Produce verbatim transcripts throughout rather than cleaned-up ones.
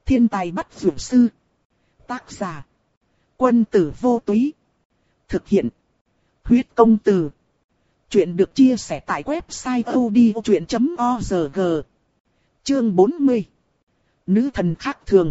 Thiên tài bắt dược sư. Tác giả. Quân tử vô túy. Thực hiện. Huyết công từ. Chuyện được chia sẻ tại website odchuyện chấm org. Chương bốn mươi. Nữ thần khác thường.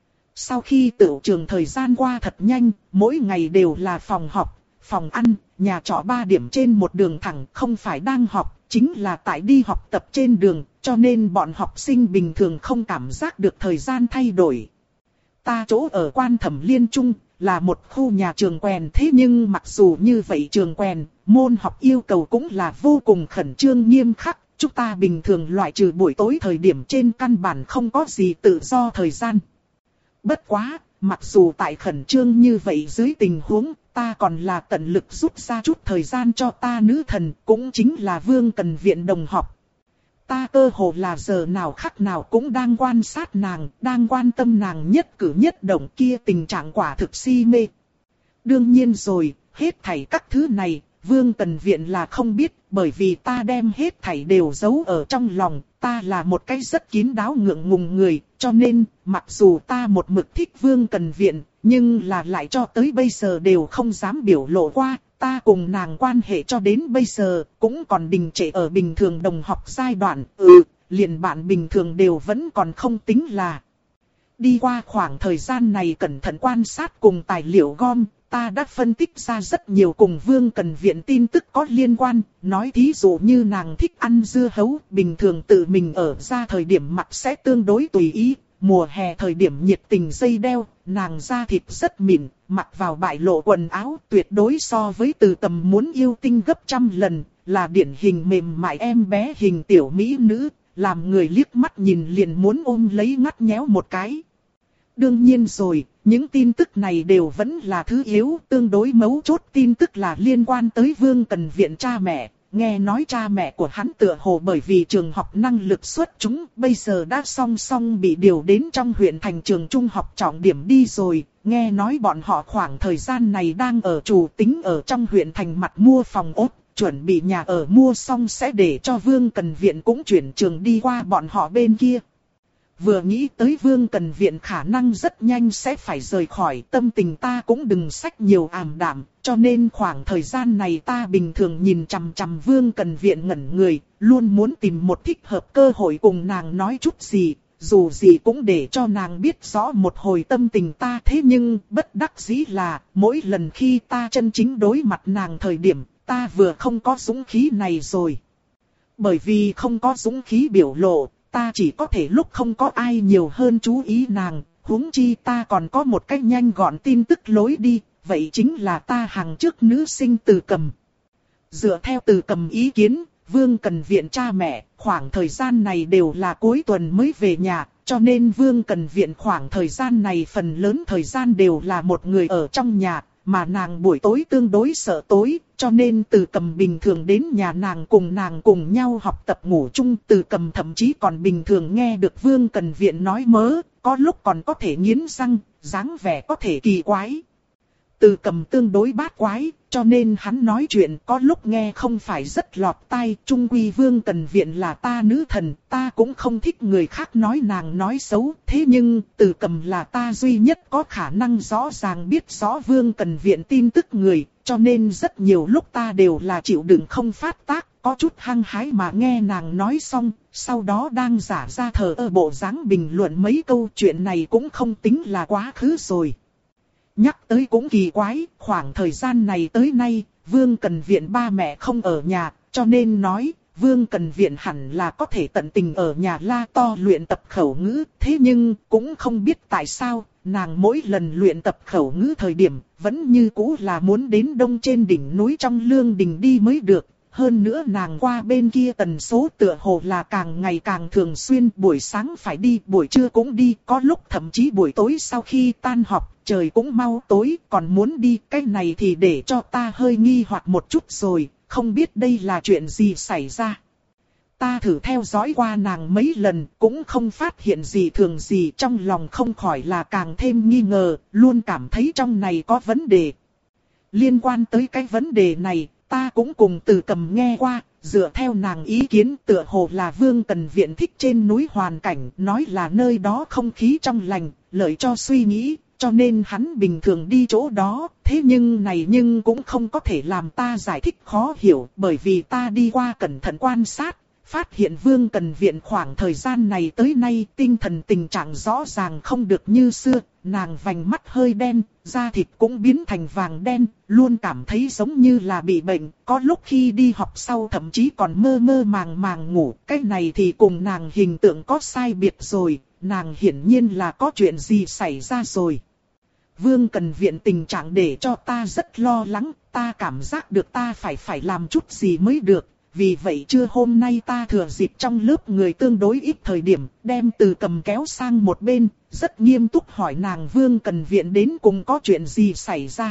Sau khi tựu trường thời gian qua thật nhanh, mỗi ngày đều là phòng học, phòng ăn, nhà trọ ba điểm trên một đường thẳng, không phải đang học, chính là tại đi học tập trên đường, cho nên bọn học sinh bình thường không cảm giác được thời gian thay đổi. Ta chỗ ở Quan Thẩm Liên Trung, là một khu nhà trường quèn, thế nhưng mặc dù như vậy trường quèn, môn học yêu cầu cũng là vô cùng khẩn trương nghiêm khắc, chúng ta bình thường loại trừ buổi tối thời điểm trên căn bản không có gì tự do thời gian. Bất quá, mặc dù tại khẩn trương như vậy dưới tình huống, ta còn là tận lực rút ra chút thời gian cho ta nữ thần, cũng chính là Vương Cần Viện đồng học. Ta cơ hồ là giờ nào khắc nào cũng đang quan sát nàng, đang quan tâm nàng nhất cử nhất động, kia tình trạng quả thực si mê. Đương nhiên rồi, hết thảy các thứ này, Vương Cần Viện là không biết, bởi vì ta đem hết thảy đều giấu ở trong lòng, ta là một cái rất kín đáo ngượng ngùng người, cho nên, mặc dù ta một mực thích Vương Cần Viện, nhưng là lại cho tới bây giờ đều không dám biểu lộ qua, ta cùng nàng quan hệ cho đến bây giờ, cũng còn đình trệ ở bình thường đồng học giai đoạn, ừ, liền bạn bình thường đều vẫn còn không tính là. Đi qua khoảng thời gian này cẩn thận quan sát cùng tài liệu gom, ta đã phân tích ra rất nhiều cùng Vương Cần Viện tin tức có liên quan, nói thí dụ như nàng thích ăn dưa hấu, bình thường tự mình ở ra thời điểm mặt sẽ tương đối tùy ý, mùa hè thời điểm nhiệt tình dây đeo, nàng da thịt rất mịn, mặc vào bại lộ quần áo tuyệt đối so với Từ Tầm muốn yêu tinh gấp trăm lần, là điển hình mềm mại em bé hình tiểu mỹ nữ, làm người liếc mắt nhìn liền muốn ôm lấy ngắt nhéo một cái. Đương nhiên rồi, những tin tức này đều vẫn là thứ yếu, tương đối mấu chốt tin tức là liên quan tới Vương Cần Viện cha mẹ. Nghe nói cha mẹ của hắn tựa hồ bởi vì trường học năng lực xuất chúng, bây giờ đã song song bị điều đến trong huyện thành trường trung học trọng điểm đi rồi. Nghe nói bọn họ khoảng thời gian này đang ở chủ tính ở trong huyện thành mặt mua phòng ốt, chuẩn bị nhà ở mua xong sẽ để cho Vương Cần Viện cũng chuyển trường đi qua bọn họ bên kia. Vừa nghĩ tới Vương Cần Viện khả năng rất nhanh sẽ phải rời khỏi, tâm tình ta cũng đừng sách nhiều ảm đạm, cho nên khoảng thời gian này ta bình thường nhìn chằm chằm Vương Cần Viện ngẩn người, luôn muốn tìm một thích hợp cơ hội cùng nàng nói chút gì, dù gì cũng để cho nàng biết rõ một hồi tâm tình ta. Thế nhưng bất đắc dĩ là, mỗi lần khi ta chân chính đối mặt nàng thời điểm, ta vừa không có dũng khí này rồi. Bởi vì không có dũng khí biểu lộ, ta chỉ có thể lúc không có ai nhiều hơn chú ý nàng, huống chi ta còn có một cách nhanh gọn tin tức lối đi, vậy chính là ta hàng trước nữ sinh Từ Cầm. Dựa theo Từ Cầm ý kiến, Vương Cần Viện cha mẹ, khoảng thời gian này đều là cuối tuần mới về nhà, cho nên Vương Cần Viện khoảng thời gian này phần lớn thời gian đều là một người ở trong nhà, mà nàng buổi tối tương đối sợ tối, cho nên Từ Cầm bình thường đến nhà nàng cùng nàng cùng nhau học tập ngủ chung. Từ Cầm thậm chí còn bình thường nghe được Vương Cần Viện nói mớ, có lúc còn có thể nghiến răng, dáng vẻ có thể kỳ quái. Từ Cầm tương đối bát quái, cho nên hắn nói chuyện có lúc nghe không phải rất lọt tai. Trung quy Vương Cần Viện là ta nữ thần, ta cũng không thích người khác nói nàng nói xấu. Thế nhưng Từ Cầm là ta duy nhất có khả năng rõ ràng biết rõ Vương Cần Viện tin tức người, cho nên rất nhiều lúc ta đều là chịu đựng không phát tác, có chút hăng hái mà nghe nàng nói xong, sau đó đang giả ra thờ ơ bộ dáng bình luận mấy câu. Chuyện này cũng không tính là quá khứ rồi. Nhắc tới cũng kỳ quái, khoảng thời gian này tới nay, Vương Cần Viện ba mẹ không ở nhà, cho nên nói, Vương Cần Viện hẳn là có thể tận tình ở nhà la to luyện tập khẩu ngữ. Thế nhưng, cũng không biết tại sao, nàng mỗi lần luyện tập khẩu ngữ thời điểm, vẫn như cũ là muốn đến đông trên đỉnh núi trong Lương Đình đi mới được. Hơn nữa nàng qua bên kia tần số tựa hồ là càng ngày càng thường xuyên, buổi sáng phải đi, buổi trưa cũng đi, có lúc thậm chí buổi tối sau khi tan học, trời cũng mau tối, còn muốn đi. Cái này thì để cho ta hơi nghi hoặc một chút rồi, không biết đây là chuyện gì xảy ra. Ta thử theo dõi qua nàng mấy lần, cũng không phát hiện gì thường gì, trong lòng không khỏi là càng thêm nghi ngờ, luôn cảm thấy trong này có vấn đề. Liên quan tới cái vấn đề này, ta cũng cùng Từ Cầm nghe qua, dựa theo nàng ý kiến tựa hồ là Vương Cần Viện thích trên núi hoàn cảnh, nói là nơi đó không khí trong lành, lợi cho suy nghĩ, cho nên hắn bình thường đi chỗ đó. Thế nhưng này nhưng cũng không có thể làm ta giải thích khó hiểu, bởi vì ta đi qua cẩn thận quan sát, phát hiện Vương Cần Viện khoảng thời gian này tới nay tinh thần tình trạng rõ ràng không được như xưa, nàng vành mắt hơi đen, da thịt cũng biến thành vàng đen, luôn cảm thấy giống như là bị bệnh, có lúc khi đi học sau thậm chí còn mơ mơ màng màng ngủ, cái này thì cùng nàng hình tượng có sai biệt rồi, nàng hiển nhiên là có chuyện gì xảy ra rồi. Vương Cần Viện tình trạng để cho ta rất lo lắng, ta cảm giác được ta phải phải làm chút gì mới được. Vì vậy trưa hôm nay ta thừa dịp trong lớp người tương đối ít thời điểm, đem Từ Cầm kéo sang một bên, rất nghiêm túc hỏi nàng Vương Cần Viện đến cùng có chuyện gì xảy ra.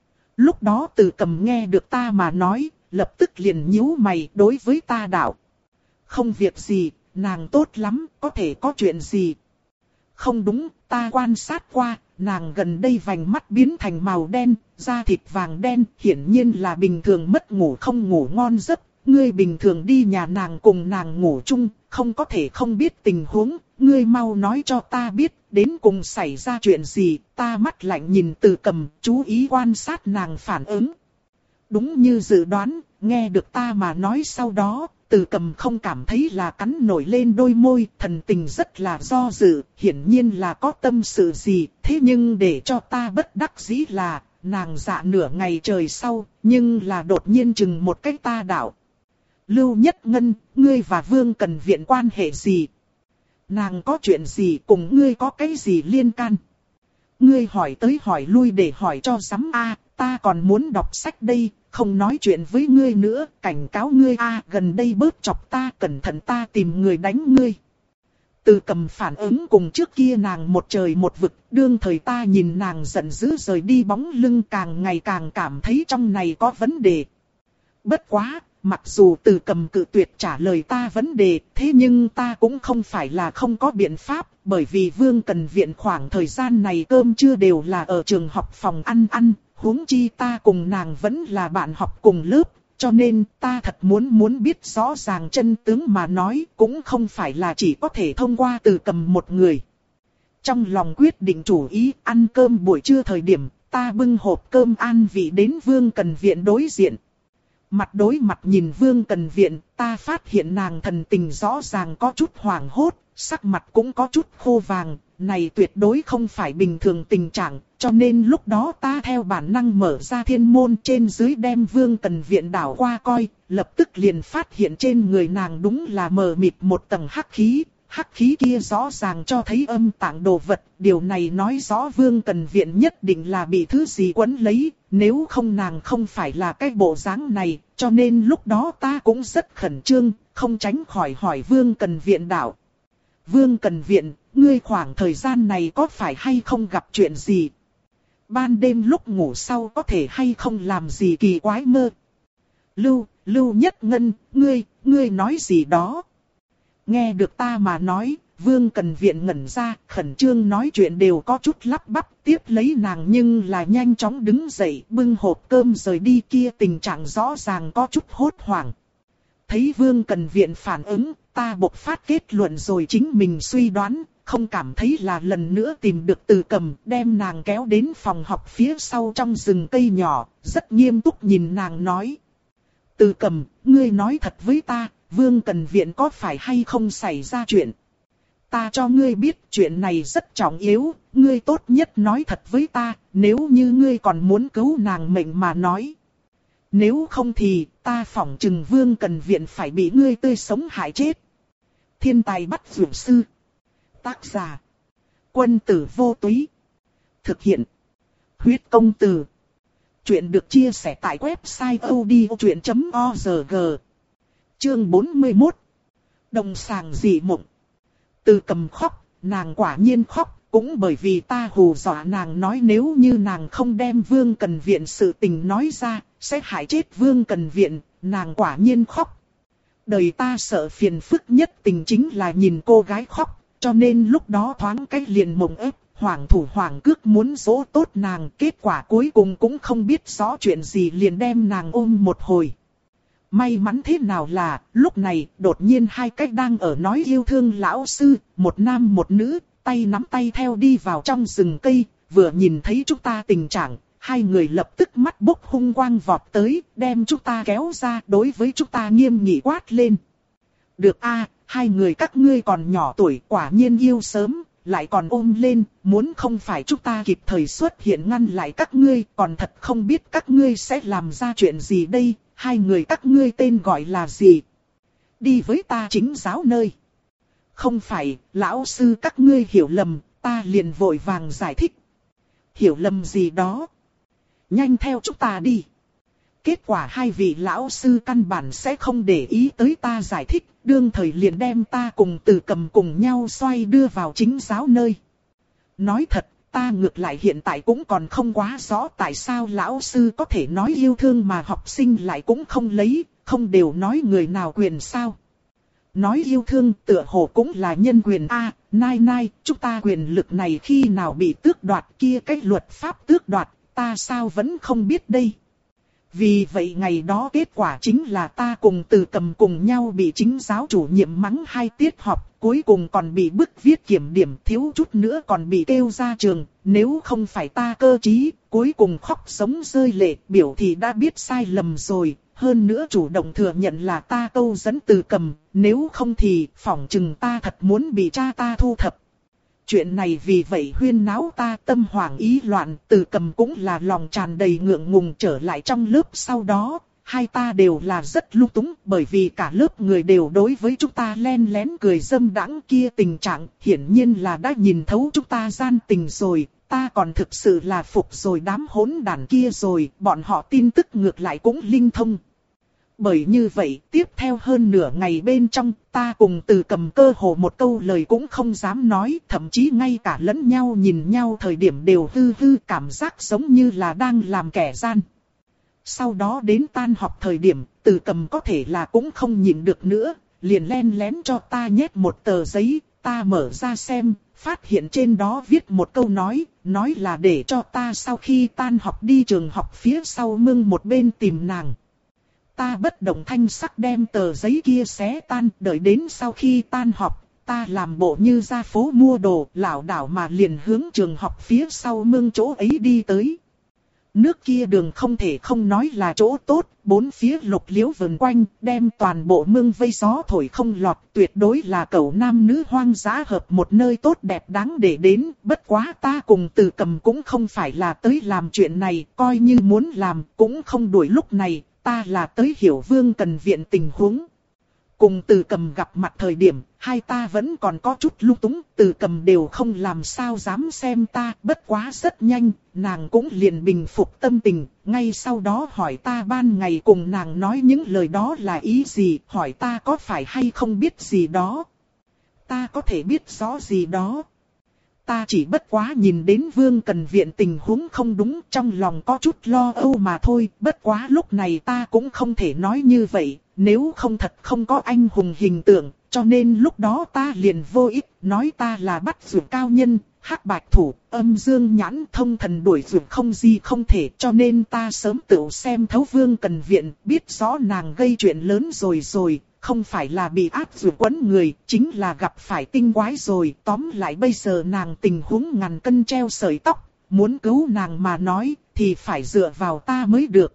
Lúc đó Từ Cầm nghe được ta mà nói, lập tức liền nhíu mày đối với ta đạo. Không việc gì, nàng tốt lắm, có thể có chuyện gì. Không đúng, ta quan sát qua, nàng gần đây vành mắt biến thành màu đen, da thịt vàng đen, hiển nhiên là bình thường mất ngủ không ngủ ngon giấc. Ngươi bình thường đi nhà nàng cùng nàng ngủ chung, không có thể không biết tình huống, ngươi mau nói cho ta biết, đến cùng xảy ra chuyện gì. Ta mắt lạnh nhìn Từ Cầm, chú ý quan sát nàng phản ứng. Đúng như dự đoán, nghe được ta mà nói sau đó, Từ Cầm không cảm thấy là cắn nổi lên đôi môi, thần tình rất là do dự, hiển nhiên là có tâm sự gì, thế nhưng để cho ta bất đắc dĩ là, nàng dạ nửa ngày trời sau, nhưng là đột nhiên chừng một cái ta đạo. Lưu Nhất Ngân, ngươi và Vương Cần Viện quan hệ gì? Nàng có chuyện gì cùng ngươi có cái gì liên can? Ngươi hỏi tới hỏi lui để hỏi cho sắm a, ta còn muốn đọc sách đây, không nói chuyện với ngươi nữa, cảnh cáo ngươi a, gần đây bớt chọc ta, cẩn thận ta tìm người đánh ngươi. Từ Cầm phản ứng cùng trước kia nàng một trời một vực, đương thời ta nhìn nàng giận dữ rời đi bóng lưng càng ngày càng cảm thấy trong này có vấn đề. Bất quá, mặc dù Từ Cầm cự tuyệt trả lời ta vấn đề, thế nhưng ta cũng không phải là không có biện pháp, bởi vì Vương Cần Viện khoảng thời gian này cơm trưa đều là ở trường học phòng ăn ăn, huống chi ta cùng nàng vẫn là bạn học cùng lớp, cho nên ta thật muốn muốn biết rõ ràng chân tướng mà nói, cũng không phải là chỉ có thể thông qua Từ Cầm một người. Trong lòng quyết định chủ ý ăn cơm buổi trưa thời điểm, ta bưng hộp cơm an vị đến Vương Cần Viện đối diện. Mặt đối mặt nhìn Vương Cần Viện, ta phát hiện nàng thần tình rõ ràng có chút hoảng hốt, sắc mặt cũng có chút khô vàng, này tuyệt đối không phải bình thường tình trạng, cho nên lúc đó ta theo bản năng mở ra thiên môn trên dưới đem Vương Cần Viện đảo qua coi, lập tức liền phát hiện trên người nàng đúng là mờ mịt một tầng hắc khí. Hắc khí kia rõ ràng cho thấy âm tạng đồ vật, điều này nói rõ Vương Cần Viện nhất định là bị thứ gì quấn lấy, nếu không nàng không phải là cái bộ dáng này, cho nên lúc đó ta cũng rất khẩn trương, không tránh khỏi hỏi Vương Cần Viện đạo. Vương Cần Viện, ngươi khoảng thời gian này có phải hay không gặp chuyện gì? Ban đêm lúc ngủ sau có thể hay không làm gì kỳ quái mơ? Lưu, Lưu Nhất Ngân, ngươi, ngươi nói gì đó? Nghe được ta mà nói, Vương Cần Viện ngẩn ra, khẩn trương nói chuyện đều có chút lắp bắp, tiếp lấy nàng nhưng là nhanh chóng đứng dậy, bưng hộp cơm rời đi, kia tình trạng rõ ràng có chút hốt hoảng. Thấy Vương Cần Viện phản ứng, ta bộc phát kết luận rồi chính mình suy đoán, không cảm thấy là lần nữa tìm được Từ Cầm, đem nàng kéo đến phòng học phía sau trong rừng cây nhỏ, rất nghiêm túc nhìn nàng nói. Từ Cầm, ngươi nói thật với ta, Vương Cần Viện có phải hay không xảy ra chuyện? Ta cho ngươi biết chuyện này rất trọng yếu, ngươi tốt nhất nói thật với ta, nếu như ngươi còn muốn cứu nàng mệnh mà nói. Nếu không thì ta phỏng chừng Vương Cần Viện phải bị ngươi tươi sống hại chết. Thiên tài bắt dược sư. Tác giả. Quân tử vô túy. Thực hiện. Huyết công từ. Chuyện được chia sẻ tại website odchuyện chấm org. Chương bốn mươi mốt. Đồng sàng dị mộng. Từ Cầm khóc, nàng quả nhiên khóc, cũng bởi vì ta hù dọa nàng nói nếu như nàng không đem Vương Cần Viện sự tình nói ra, sẽ hại chết Vương Cần Viện, nàng quả nhiên khóc. Đời ta sợ phiền phức nhất tình chính là nhìn cô gái khóc, cho nên lúc đó thoáng cách liền mộng ép, hoảng thủ hoảng cước muốn dỗ tốt nàng, kết quả cuối cùng cũng không biết rõ chuyện gì liền đem nàng ôm một hồi. May mắn thế nào là, lúc này, đột nhiên hai cách đang ở nói yêu thương lão sư, một nam một nữ, tay nắm tay theo đi vào trong rừng cây, vừa nhìn thấy chúng ta tình trạng, hai người lập tức mắt bốc hung quang vọt tới, đem chúng ta kéo ra, đối với chúng ta nghiêm nghị quát lên. Được a, hai người các ngươi còn nhỏ tuổi, quả nhiên yêu sớm, lại còn ôm lên, muốn không phải chúng ta kịp thời xuất hiện ngăn lại các ngươi, còn thật không biết các ngươi sẽ làm ra chuyện gì đây, hai người các ngươi tên gọi là gì? Đi với ta chính giáo nơi. Không phải, lão sư các ngươi hiểu lầm, ta liền vội vàng giải thích. Hiểu lầm gì đó? Nhanh theo chúng ta đi. Kết quả hai vị lão sư căn bản sẽ không để ý tới ta giải thích, đương thời liền đem ta cùng Từ Cầm cùng nhau xoay đưa vào chính giáo nơi. Nói thật, ta ngược lại hiện tại cũng còn không quá rõ tại sao lão sư có thể nói yêu thương mà học sinh lại cũng không lấy, không đều nói người nào quyền sao. Nói yêu thương tựa hồ cũng là nhân quyền a, nai nai, chúng ta quyền lực này khi nào bị tước đoạt kia cái luật pháp tước đoạt, ta sao vẫn không biết đây. Vì vậy ngày đó kết quả chính là ta cùng Từ Cầm cùng nhau bị chính giáo chủ nhiệm mắng hai tiết học, cuối cùng còn bị bức viết kiểm điểm, thiếu chút nữa còn bị kêu ra trường, nếu không phải ta cơ trí, cuối cùng khóc sống rơi lệ, biểu thì đã biết sai lầm rồi, hơn nữa chủ động thừa nhận là ta câu dẫn Từ Cầm, nếu không thì phỏng chừng ta thật muốn bị cha ta thu thập. Chuyện này vì vậy huyên náo ta tâm hoảng ý loạn, Từ Cầm cũng là lòng tràn đầy ngượng ngùng trở lại trong lớp sau đó, hai ta đều là rất lung túng bởi vì cả lớp người đều đối với chúng ta len lén cười dâm đãng kia tình trạng, hiển nhiên là đã nhìn thấu chúng ta gian tình rồi, ta còn thực sự là phục rồi đám hỗn đàn kia rồi, bọn họ tin tức ngược lại cũng linh thông. Bởi như vậy, tiếp theo hơn nửa ngày bên trong, ta cùng Từ Cầm cơ hồ một câu lời cũng không dám nói, thậm chí ngay cả lẫn nhau nhìn nhau thời điểm đều hư hư cảm giác giống như là đang làm kẻ gian. Sau đó đến tan học thời điểm, Từ Cầm có thể là cũng không nhịn được nữa, liền len lén cho ta nhét một tờ giấy, ta mở ra xem, phát hiện trên đó viết một câu nói, nói là để cho ta sau khi tan học đi trường học phía sau mương một bên tìm nàng. Ta bất động thanh sắc đem tờ giấy kia xé tan, đợi đến sau khi tan học, ta làm bộ như ra phố mua đồ, lảo đảo mà liền hướng trường học phía sau mương chỗ ấy đi tới. Nước kia đường không thể không nói là chỗ tốt, bốn phía lục liễu vần quanh, đem toàn bộ mương vây gió thổi không lọt, tuyệt đối là cẩu nam nữ hoang dã hợp một nơi tốt đẹp đáng để đến, bất quá ta cùng Từ Cầm cũng không phải là tới làm chuyện này, coi như muốn làm, cũng không đuổi lúc này. Ta là tới hiểu Vương Cần Viện tình huống. Cùng Từ Cầm gặp mặt thời điểm, hai ta vẫn còn có chút lung túng, Từ Cầm đều không làm sao dám xem ta, bất quá rất nhanh, nàng cũng liền bình phục tâm tình, ngay sau đó hỏi ta ban ngày cùng nàng nói những lời đó là ý gì, hỏi ta có phải hay không biết gì đó. Ta có thể biết rõ gì đó. Ta chỉ bất quá nhìn đến Vương Cần Viện tình huống không đúng, trong lòng có chút lo âu mà thôi, bất quá lúc này ta cũng không thể nói như vậy, nếu không thật không có anh hùng hình tượng, cho nên lúc đó ta liền vô ích, nói ta là bắt dược cao nhân, hắc bạch thủ, âm dương nhãn thông thần đuổi dược không gì không thể, cho nên ta sớm tự xem thấu Vương Cần Viện, biết rõ nàng gây chuyện lớn rồi rồi. Không phải là bị áp dược quấn người, chính là gặp phải tinh quái rồi. Tóm lại bây giờ nàng tình huống ngàn cân treo sợi tóc. Muốn cứu nàng mà nói, thì phải dựa vào ta mới được.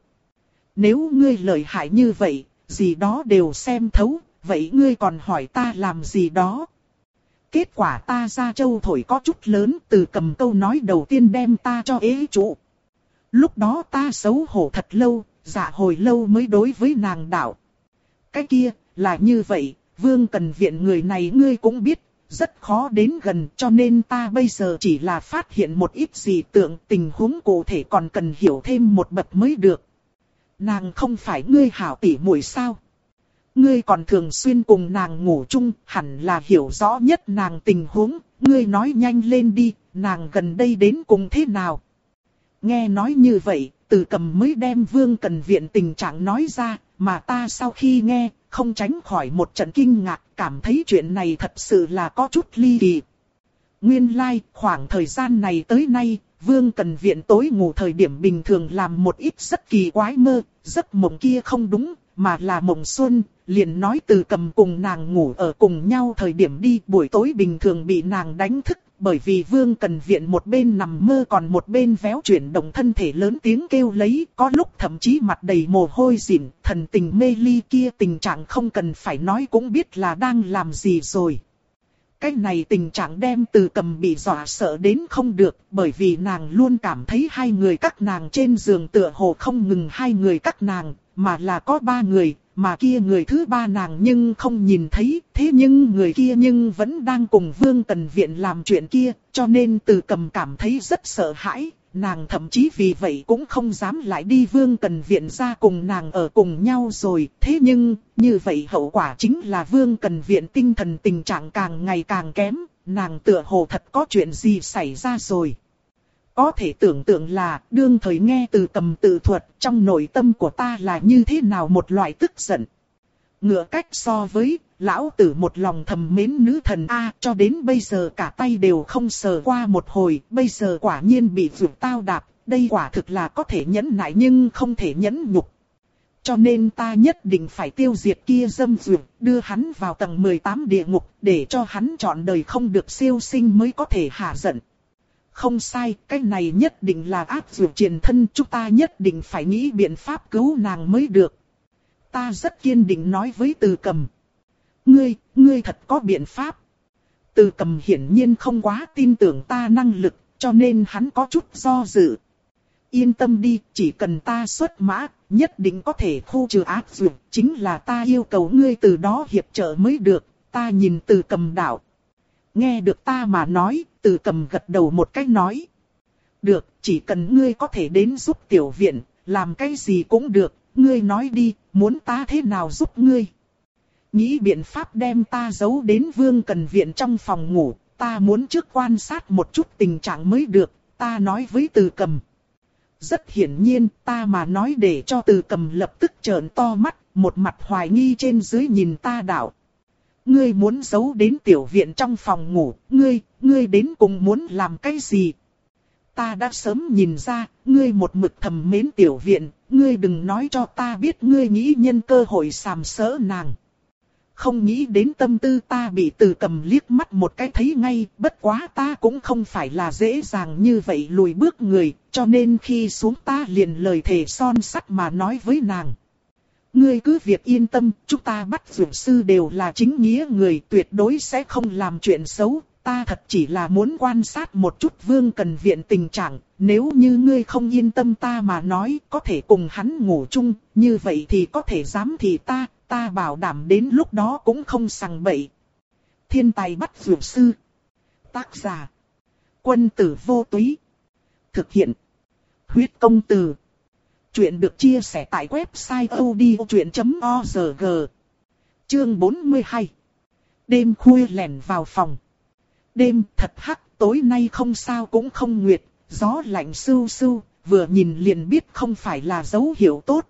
Nếu ngươi lợi hại như vậy, gì đó đều xem thấu, vậy ngươi còn hỏi ta làm gì đó? Kết quả ta ra châu thổi có chút lớn, Từ Cầm câu nói đầu tiên đem ta cho ế trụ. Lúc đó ta xấu hổ thật lâu, dạ hồi lâu mới đối với nàng đạo. Cái kia, là như vậy, Vương Cần Viện người này ngươi cũng biết, rất khó đến gần, cho nên ta bây giờ chỉ là phát hiện một ít gì tượng, tình huống cụ thể còn cần hiểu thêm một bậc mới được. Nàng không phải ngươi hảo tỷ muội sao? Ngươi còn thường xuyên cùng nàng ngủ chung, hẳn là hiểu rõ nhất nàng tình huống, ngươi nói nhanh lên đi, nàng gần đây đến cùng thế nào? Nghe nói như vậy, Từ Cầm mới đem Vương Cần Viện tình trạng nói ra, mà ta sau khi nghe, không tránh khỏi một trận kinh ngạc, cảm thấy chuyện này thật sự là có chút ly kỳ. Nguyên lai, like, khoảng thời gian này tới nay, Vương Cần Viện tối ngủ thời điểm bình thường làm một ít rất kỳ quái mơ, giấc mộng kia không đúng, mà là mộng xuân, liền nói Từ Cầm cùng nàng ngủ ở cùng nhau thời điểm đi, buổi tối bình thường bị nàng đánh thức, bởi vì Vương Cần Viện một bên nằm mơ còn một bên véo chuyển động thân thể lớn tiếng kêu lấy, có lúc thậm chí mặt đầy mồ hôi dịn, thần tình mê ly kia tình trạng không cần phải nói cũng biết là đang làm gì rồi. Cái này tình trạng đem Từ Cầm bị dọa sợ đến không được, bởi vì nàng luôn cảm thấy hai người các nàng trên giường tựa hồ không ngừng hai người các nàng, mà là có ba người, mà kia người thứ ba nàng nhưng không nhìn thấy, thế nhưng người kia nhưng vẫn đang cùng Vương Cần Viện làm chuyện kia, cho nên Từ Cầm cảm thấy rất sợ hãi, nàng thậm chí vì vậy cũng không dám lại đi Vương Cần Viện ra cùng nàng ở cùng nhau rồi, thế nhưng, như vậy hậu quả chính là Vương Cần Viện tinh thần tình trạng càng ngày càng kém, nàng tựa hồ thật có chuyện gì xảy ra rồi. Có thể tưởng tượng là, đương thời nghe Từ Cầm tự thuật, trong nội tâm của ta là như thế nào một loại tức giận. Ngựa cách so với, lão tử một lòng thầm mến nữ thần A, cho đến bây giờ cả tay đều không sờ qua một hồi, bây giờ quả nhiên bị vượt tao đạp, đây quả thực là có thể nhẫn nại nhưng không thể nhẫn nhục. Cho nên ta nhất định phải tiêu diệt kia dâm dược, đưa hắn vào tầng mười tám địa ngục, để cho hắn trọn đời không được siêu sinh mới có thể hạ giận. Không sai, cái này nhất định là ác dược triền thân, chúng ta nhất định phải nghĩ biện pháp cứu nàng mới được. Ta rất kiên định nói với Từ Cầm. Ngươi, ngươi thật có biện pháp. Từ Cầm hiển nhiên không quá tin tưởng ta năng lực, cho nên hắn có chút do dự. Yên tâm đi, chỉ cần ta xuất mã, nhất định có thể khu trừ ác dược, chính là ta yêu cầu ngươi từ đó hiệp trợ mới được, ta nhìn Từ Cầm đạo. Nghe được ta mà nói, Từ Cầm gật đầu một cái nói. Được, chỉ cần ngươi có thể đến giúp tiểu viện, làm cái gì cũng được, ngươi nói đi, muốn ta thế nào giúp ngươi. Nghĩ biện pháp đem ta giấu đến Vương Cần Viện trong phòng ngủ, ta muốn trước quan sát một chút tình trạng mới được, ta nói với Từ Cầm. Rất hiển nhiên, ta mà nói để cho Từ Cầm lập tức trợn to mắt, một mặt hoài nghi trên dưới nhìn ta đạo. Ngươi muốn giấu đến tiểu viện trong phòng ngủ, ngươi, ngươi đến cùng muốn làm cái gì? Ta đã sớm nhìn ra, ngươi một mực thầm mến tiểu viện, ngươi đừng nói cho ta biết ngươi nghĩ nhân cơ hội sàm sỡ nàng. Không nghĩ đến tâm tư ta bị Từ Cầm liếc mắt một cái thấy ngay, bất quá ta cũng không phải là dễ dàng như vậy lùi bước người, cho nên khi xuống ta liền lời thề son sắt mà nói với nàng. Ngươi cứ việc yên tâm, chúng ta bắt dược sư đều là chính nghĩa người, tuyệt đối sẽ không làm chuyện xấu. Ta thật chỉ là muốn quan sát một chút Vương Cần Viện tình trạng, nếu như ngươi không yên tâm ta mà nói, có thể cùng hắn ngủ chung, như vậy thì có thể giám thị ta, ta bảo đảm đến lúc đó cũng không sằng bậy. Thiên tài bắt dược sư. Tác giả. Quân tử vô túy. Thực hiện. Huyết công từ. Chuyện được chia sẻ tại website odchuyện chấm org. Chương bốn mươi hai. Đêm khuya lẻn vào phòng. Đêm thật hắc, tối nay không sao cũng không nguyệt, gió lạnh sưu sưu, vừa nhìn liền biết không phải là dấu hiệu tốt.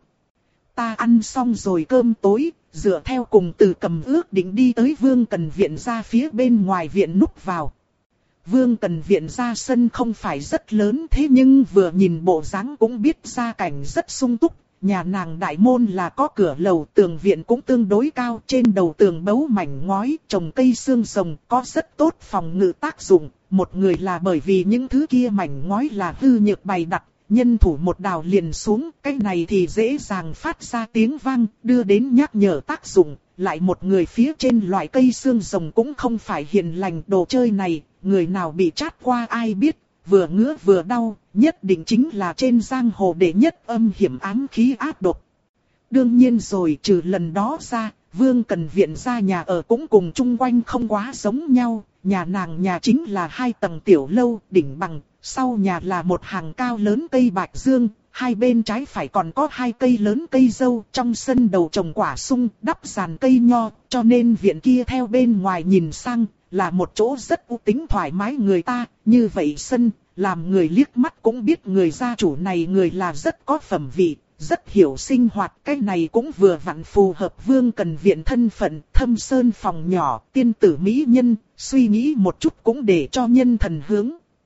Ta ăn xong rồi cơm tối, dựa theo cùng Từ Cầm ước định đi tới Vương Cần Viện ra phía bên ngoài viện núp vào. Vương Cần Viện ra sân không phải rất lớn thế nhưng vừa nhìn bộ dáng cũng biết gia cảnh rất sung túc. Nhà nàng đại môn là có cửa lầu, tường viện cũng tương đối cao, trên đầu tường bấu mảnh ngói, trồng cây xương rồng, có rất tốt phòng ngự tác dụng. Một người là bởi vì những thứ kia mảnh ngói là hư nhược bày đặt, nhân thủ một đào liền xuống, cái này thì dễ dàng phát ra tiếng vang, đưa đến nhắc nhở tác dụng. Lại một người phía trên loại cây xương rồng cũng không phải hiền lành, đồ chơi này, người nào bị chát qua ai biết. Vừa ngứa vừa đau, nhất định chính là trên giang hồ đệ nhất âm hiểm ám khí ác độc. Đương nhiên rồi, trừ lần đó ra, Vương Cần Viện ra nhà ở cũng cùng chung quanh không quá giống nhau. Nhà nàng nhà chính là hai tầng tiểu lâu, đỉnh bằng, sau nhà là một hàng cao lớn cây bạch dương, hai bên trái phải còn có hai cây lớn cây dâu, trong sân đầu trồng quả sung, đắp giàn cây nho, cho nên viện kia theo bên ngoài nhìn sang, là một chỗ rất u tính thoải mái người ta, như vậy sân, làm người liếc mắt cũng biết người gia chủ này người là rất có phẩm vị, rất hiểu sinh hoạt, cái này cũng vừa vặn phù hợp Vương Cần Viện thân phận, thâm sơn phòng nhỏ, tiên tử mỹ nhân, suy nghĩ một chút cũng để cho nhân thần hướng.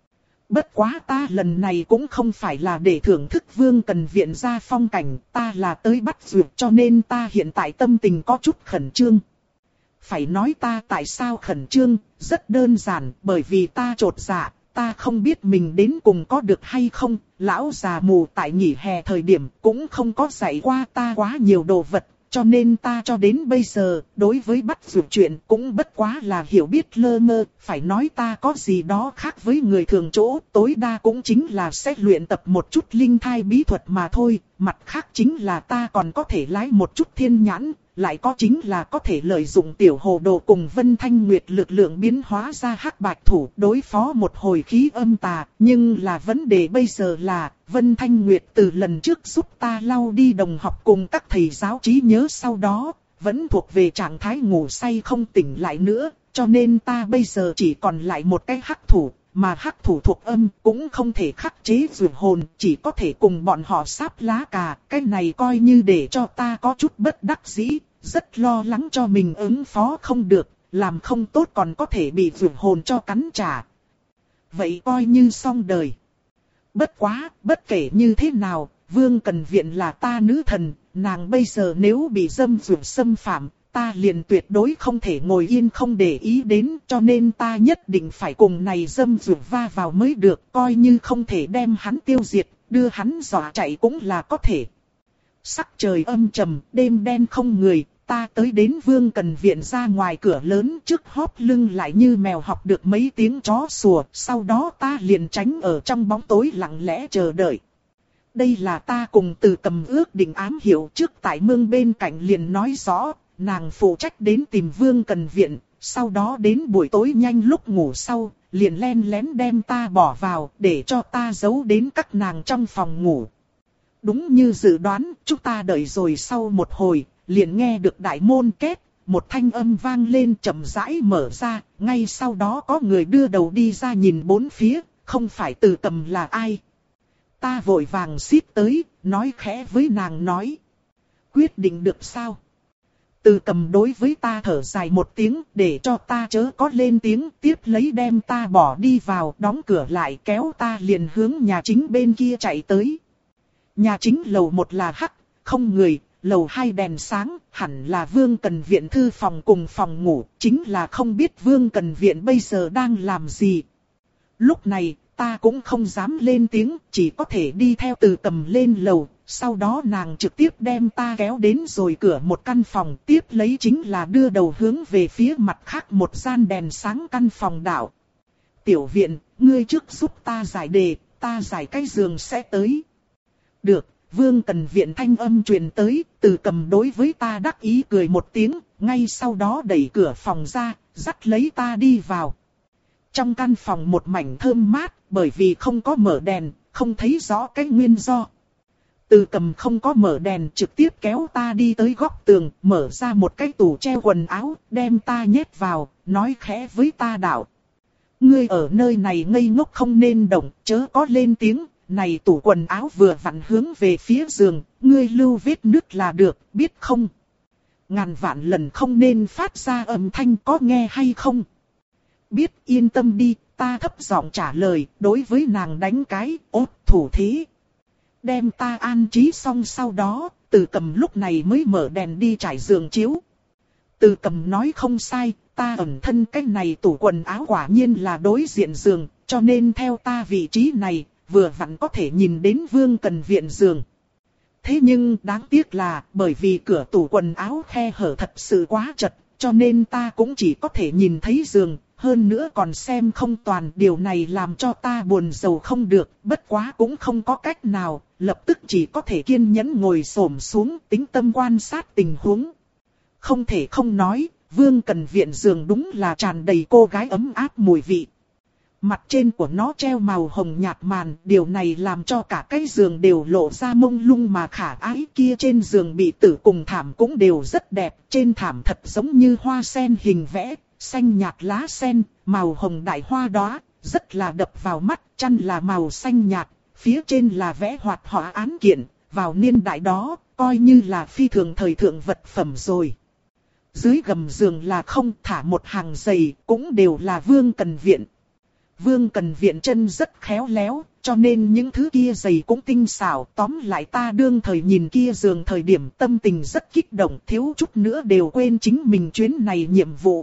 Bất quá ta lần này cũng không phải là để thưởng thức Vương Cần Viện ra phong cảnh, ta là tới bắt duyệt cho nên ta hiện tại tâm tình có chút khẩn trương. Phải nói ta tại sao khẩn trương, rất đơn giản, bởi vì ta trột dạ, ta không biết mình đến cùng có được hay không, lão già mù tại nghỉ hè thời điểm cũng không có dạy qua ta quá nhiều đồ vật. Cho nên ta cho đến bây giờ, đối với bắt dược chuyện cũng bất quá là hiểu biết lơ mơ, phải nói ta có gì đó khác với người thường chỗ, tối đa cũng chính là sẽ luyện tập một chút linh thai bí thuật mà thôi, mặt khác chính là ta còn có thể lái một chút thiên nhãn, lại có chính là có thể lợi dụng tiểu hồ đồ cùng Vân Thanh Nguyệt lực lượng biến hóa ra hắc bạch thủ đối phó một hồi khí âm tà, nhưng là vấn đề bây giờ là Vân Thanh Nguyệt từ lần trước giúp ta lau đi đồng học cùng các thầy giáo trí nhớ sau đó, vẫn thuộc về trạng thái ngủ say không tỉnh lại nữa, cho nên ta bây giờ chỉ còn lại một cái hắc thủ, mà hắc thủ thuộc âm cũng không thể khắc chế dược hồn, chỉ có thể cùng bọn họ sáp lá cà, cái này coi như để cho ta có chút bất đắc dĩ, rất lo lắng cho mình ứng phó không được, làm không tốt còn có thể bị dược hồn cho cắn trả. Vậy coi như xong đời. Bất quá, bất kể như thế nào, Vương Cần Viện là ta nữ thần, nàng bây giờ nếu bị dâm dược xâm phạm, ta liền tuyệt đối không thể ngồi yên không để ý đến, cho nên ta nhất định phải cùng này dâm dược va vào mới được, coi như không thể đem hắn tiêu diệt, đưa hắn dọa chạy cũng là có thể. Sắc trời âm trầm, đêm đen không người, ta tới đến Vương Cần Viện ra ngoài cửa lớn trước hóp lưng lại như mèo học được mấy tiếng chó sủa, sau đó ta liền tránh ở trong bóng tối lặng lẽ chờ đợi. Đây là ta cùng Từ Cầm ước định ám hiệu trước tại mương bên cạnh liền nói rõ, nàng phụ trách đến tìm Vương Cần Viện, sau đó đến buổi tối nhanh lúc ngủ sau, liền len lén đem ta bỏ vào để cho ta giấu đến các nàng trong phòng ngủ. Đúng như dự đoán, chúng ta đợi rồi sau một hồi, liền nghe được đại môn két, một thanh âm vang lên chậm rãi mở ra, ngay sau đó có người đưa đầu đi ra nhìn bốn phía, không phải Từ Cầm là ai. Ta vội vàng xít tới, nói khẽ với nàng nói. Quyết định được sao? Từ Cầm đối với ta thở dài một tiếng để cho ta chớ có lên tiếng, tiếp lấy đem ta bỏ đi vào, đóng cửa lại kéo ta liền hướng nhà chính bên kia chạy tới. Nhà chính lầu một là hắc, không người, lầu hai đèn sáng, hẳn là Vương Cần Viện thư phòng cùng phòng ngủ, chính là không biết Vương Cần Viện bây giờ đang làm gì. Lúc này, ta cũng không dám lên tiếng, chỉ có thể đi theo Từ Cầm lên lầu, sau đó nàng trực tiếp đem ta kéo đến rồi cửa một căn phòng, tiếp lấy chính là đưa đầu hướng về phía mặt khác một gian đèn sáng căn phòng đạo. Tiểu Viện, ngươi trước giúp ta giải đề, ta giải cái giường sẽ tới. Được, Vương Cần Viện thanh âm truyền tới, Từ Cầm đối với ta đắc ý cười một tiếng, ngay sau đó đẩy cửa phòng ra, dắt lấy ta đi vào. Trong căn phòng một mảnh thơm mát, bởi vì không có mở đèn, không thấy rõ cái nguyên do. Từ Cầm không có mở đèn trực tiếp kéo ta đi tới góc tường, mở ra một cái tủ treo quần áo, đem ta nhét vào, nói khẽ với ta đạo. Ngươi ở nơi này ngây ngốc không nên động, chớ có lên tiếng. Này tủ quần áo vừa vặn hướng về phía giường, ngươi lưu vết nứt là được, biết không? Ngàn vạn lần không nên phát ra âm thanh, có nghe hay không? Biết, yên tâm đi, ta thấp giọng trả lời, đối với nàng đánh cái, ốt thủ thế. Đem ta an trí xong sau đó, Từ Cầm lúc này mới mở đèn đi trải giường chiếu. Từ Cầm nói không sai, ta ẩn thân cái này tủ quần áo quả nhiên là đối diện giường, cho nên theo ta vị trí này, vừa vặn có thể nhìn đến Vương Cần Viện giường. Thế nhưng đáng tiếc là bởi vì cửa tủ quần áo khe hở thật sự quá chật, cho nên ta cũng chỉ có thể nhìn thấy giường, hơn nữa còn xem không toàn. Điều này làm cho ta buồn rầu không được, bất quá cũng không có cách nào, lập tức chỉ có thể kiên nhẫn ngồi xổm xuống tĩnh tâm quan sát tình huống. Không thể không nói, Vương Cần Viện giường đúng là tràn đầy cô gái ấm áp mùi vị. Mặt trên của nó treo màu hồng nhạt màn, điều này làm cho cả cái giường đều lộ ra mông lung mà khả ái. Kia trên giường bị tử cùng thảm cũng đều rất đẹp, trên thảm thật giống như hoa sen hình vẽ, xanh nhạt lá sen, màu hồng đại hoa đóa, rất là đập vào mắt. Chăn là màu xanh nhạt, phía trên là vẽ hoạt họa án kiện, vào niên đại đó, coi như là phi thường thời thượng vật phẩm rồi. Dưới gầm giường là không, thả một hàng giày, cũng đều là Vương Cần Viện. Vương Cần Viện chân rất khéo léo, cho nên những thứ kia giày cũng tinh xảo. Tóm lại ta đương thời nhìn kia giường thời điểm tâm tình rất kích động, thiếu chút nữa đều quên chính mình chuyến này nhiệm vụ.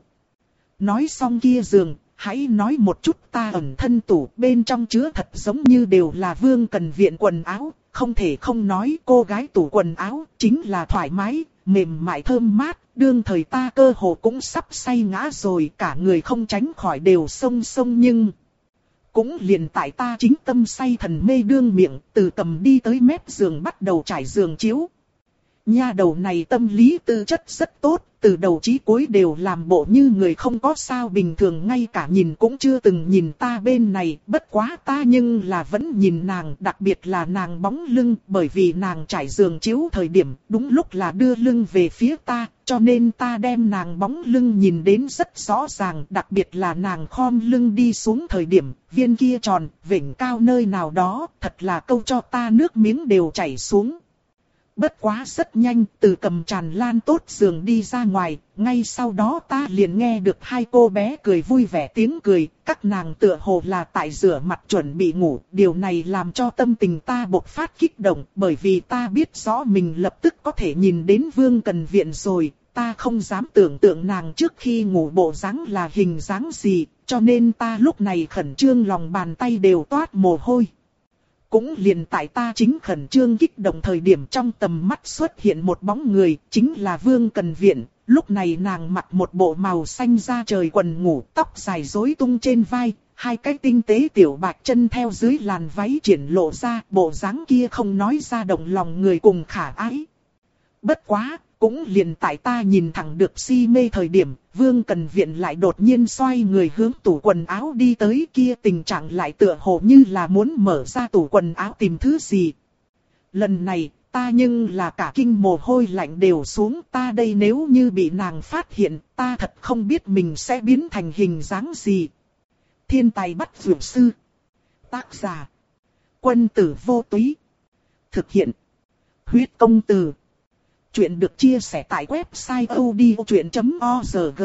Nói xong kia giường, hãy nói một chút ta ẩn thân tủ bên trong chứa thật giống như đều là Vương Cần Viện quần áo. Không thể không nói cô gái tủ quần áo chính là thoải mái, mềm mại thơm mát. Đương thời ta cơ hồ cũng sắp say ngã rồi, cả người không tránh khỏi đều xông xông nhưng... Cũng liền tại ta chính tâm say thần mê đương miệng, Từ Cầm đi tới mép giường bắt đầu trải giường chiếu. Nha đầu này tâm lý tư chất rất tốt, từ đầu chí cuối đều làm bộ như người không có sao bình thường, ngay cả nhìn cũng chưa từng nhìn ta bên này. Bất quá ta nhưng là vẫn nhìn nàng, đặc biệt là nàng bóng lưng, bởi vì nàng trải giường chiếu thời điểm đúng lúc là đưa lưng về phía ta, cho nên ta đem nàng bóng lưng nhìn đến rất rõ ràng, đặc biệt là nàng khom lưng đi xuống thời điểm, viên kia tròn, vểnh cao nơi nào đó, thật là câu cho ta nước miếng đều chảy xuống. Bất quá rất nhanh, Từ Cầm tràn lan tốt giường đi ra ngoài, ngay sau đó ta liền nghe được hai cô bé cười vui vẻ tiếng cười, các nàng tựa hồ là tại rửa mặt chuẩn bị ngủ, điều này làm cho tâm tình ta bộc phát kích động, bởi vì ta biết rõ mình lập tức có thể nhìn đến Vương Cần Viện rồi, ta không dám tưởng tượng nàng trước khi ngủ bộ dáng là hình dáng gì, cho nên ta lúc này khẩn trương lòng bàn tay đều toát mồ hôi. Cũng liền tại ta chính khẩn trương kích động thời điểm trong tầm mắt xuất hiện một bóng người, chính là Vương Cần Viện. Lúc này nàng mặc một bộ màu xanh da trời quần ngủ, tóc dài rối tung trên vai, hai cái tinh tế tiểu bạch chân theo dưới làn váy triển lộ ra, bộ dáng kia không nói ra động lòng người cùng khả ái. Bất quá, cũng liền tại ta nhìn thẳng được si mê thời điểm, Vương Cần Viện lại đột nhiên xoay người hướng tủ quần áo đi tới, kia tình trạng lại tựa hồ như là muốn mở ra tủ quần áo tìm thứ gì. Lần này, ta nhưng là cả kinh mồ hôi lạnh đều xuống, ta đây nếu như bị nàng phát hiện, ta thật không biết mình sẽ biến thành hình dáng gì. Thiên tài bắt dược sư. Tác giả. Quân tử vô túy. Thực hiện. Huyết công từ. Chuyện được chia sẻ tại website odchuyện chấm org.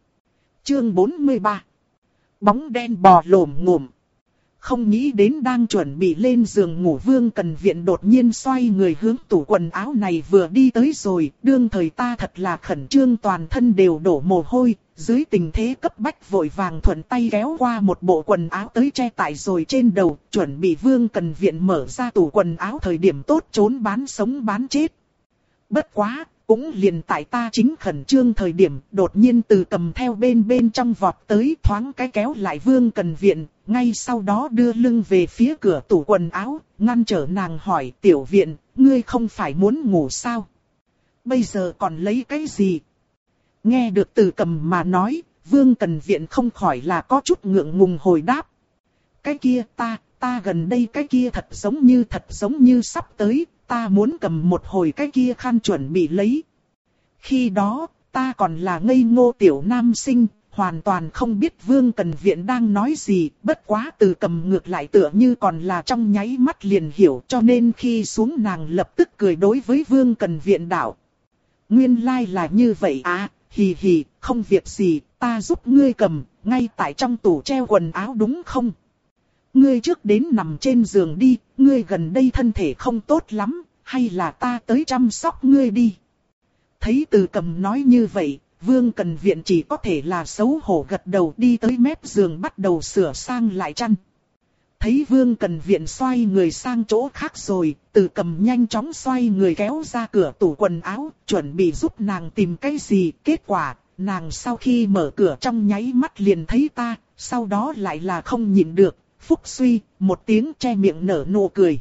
Chương bốn mươi ba. Bóng đen bò lổm ngổm. Không nghĩ đến đang chuẩn bị lên giường ngủ Vương Cần Viện đột nhiên xoay người hướng tủ quần áo này vừa đi tới rồi. Đương thời ta thật là khẩn trương, toàn thân đều đổ mồ hôi. Dưới tình thế cấp bách vội vàng thuận tay kéo qua một bộ quần áo tới che tại rồi trên đầu. Chuẩn bị Vương Cần Viện mở ra tủ quần áo thời điểm tốt trốn bán sống bán chết. Bất quá, cũng liền tại ta chính khẩn trương thời điểm, đột nhiên Từ Cầm theo bên bên trong vọt tới, thoáng cái kéo lại Vương Cần Viện, ngay sau đó đưa lưng về phía cửa tủ quần áo, ngăn trở nàng hỏi: Tiểu Viện, ngươi không phải muốn ngủ sao? Bây giờ còn lấy cái gì? Nghe được Từ Cầm mà nói, Vương Cần Viện không khỏi là có chút ngượng ngùng hồi đáp. Cái kia ta, ta gần đây cái kia thật giống như thật giống như sắp tới. Ta muốn cầm một hồi cái kia khăn chuẩn bị lấy. Khi đó, ta còn là ngây ngô tiểu nam sinh, hoàn toàn không biết Vương Cần Viện đang nói gì. Bất quá Từ Cầm ngược lại tựa như còn là trong nháy mắt liền hiểu, cho nên khi xuống nàng lập tức cười đối với Vương Cần Viện đạo. Nguyên lai like là như vậy à, hì hì, không việc gì, ta giúp ngươi cầm, ngay tại trong tủ treo quần áo đúng không? Ngươi trước đến nằm trên giường đi, ngươi gần đây thân thể không tốt lắm, hay là ta tới chăm sóc ngươi đi. Thấy Từ Cầm nói như vậy, Vương Cần Viện chỉ có thể là xấu hổ gật đầu, đi tới mép giường bắt đầu sửa sang lại chăn. Thấy Vương Cần Viện xoay người sang chỗ khác rồi, Từ Cầm nhanh chóng xoay người kéo ra cửa tủ quần áo, chuẩn bị giúp nàng tìm cái gì. Kết quả, nàng sau khi mở cửa trong nháy mắt liền thấy ta, sau đó lại là không nhịn được. Phúc suy, một tiếng che miệng nở nụ cười.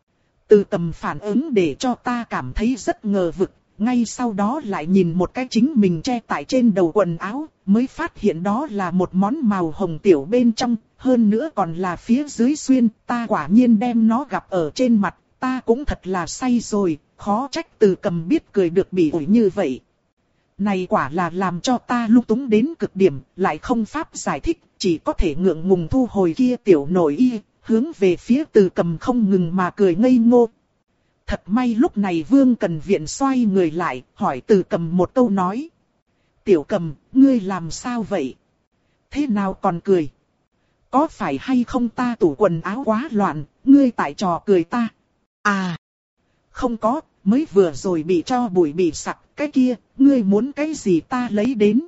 Từ Cầm phản ứng để cho ta cảm thấy rất ngờ vực, ngay sau đó lại nhìn một cái chính mình che tại trên đầu quần áo, mới phát hiện đó là một món màu hồng tiểu bên trong, hơn nữa còn là phía dưới xuyên, ta quả nhiên đem nó gặp ở trên mặt, ta cũng thật là say rồi, khó trách Từ Cầm biết cười được bỉ ổi như vậy. Này quả là làm cho ta lung túng đến cực điểm, lại không pháp giải thích, chỉ có thể ngượng ngùng thu hồi kia tiểu nội y, hướng về phía Từ Cầm không ngừng mà cười ngây ngô. Thật may lúc này Vương Cần Viện xoay người lại, hỏi Từ Cầm một câu nói. Tiểu Cầm, ngươi làm sao vậy? Thế nào còn cười? Có phải hay không ta tủ quần áo quá loạn, ngươi tại trò cười ta? À, không có, mới vừa rồi bị cho bụi bị sặc, cái kia, ngươi muốn cái gì ta lấy đến?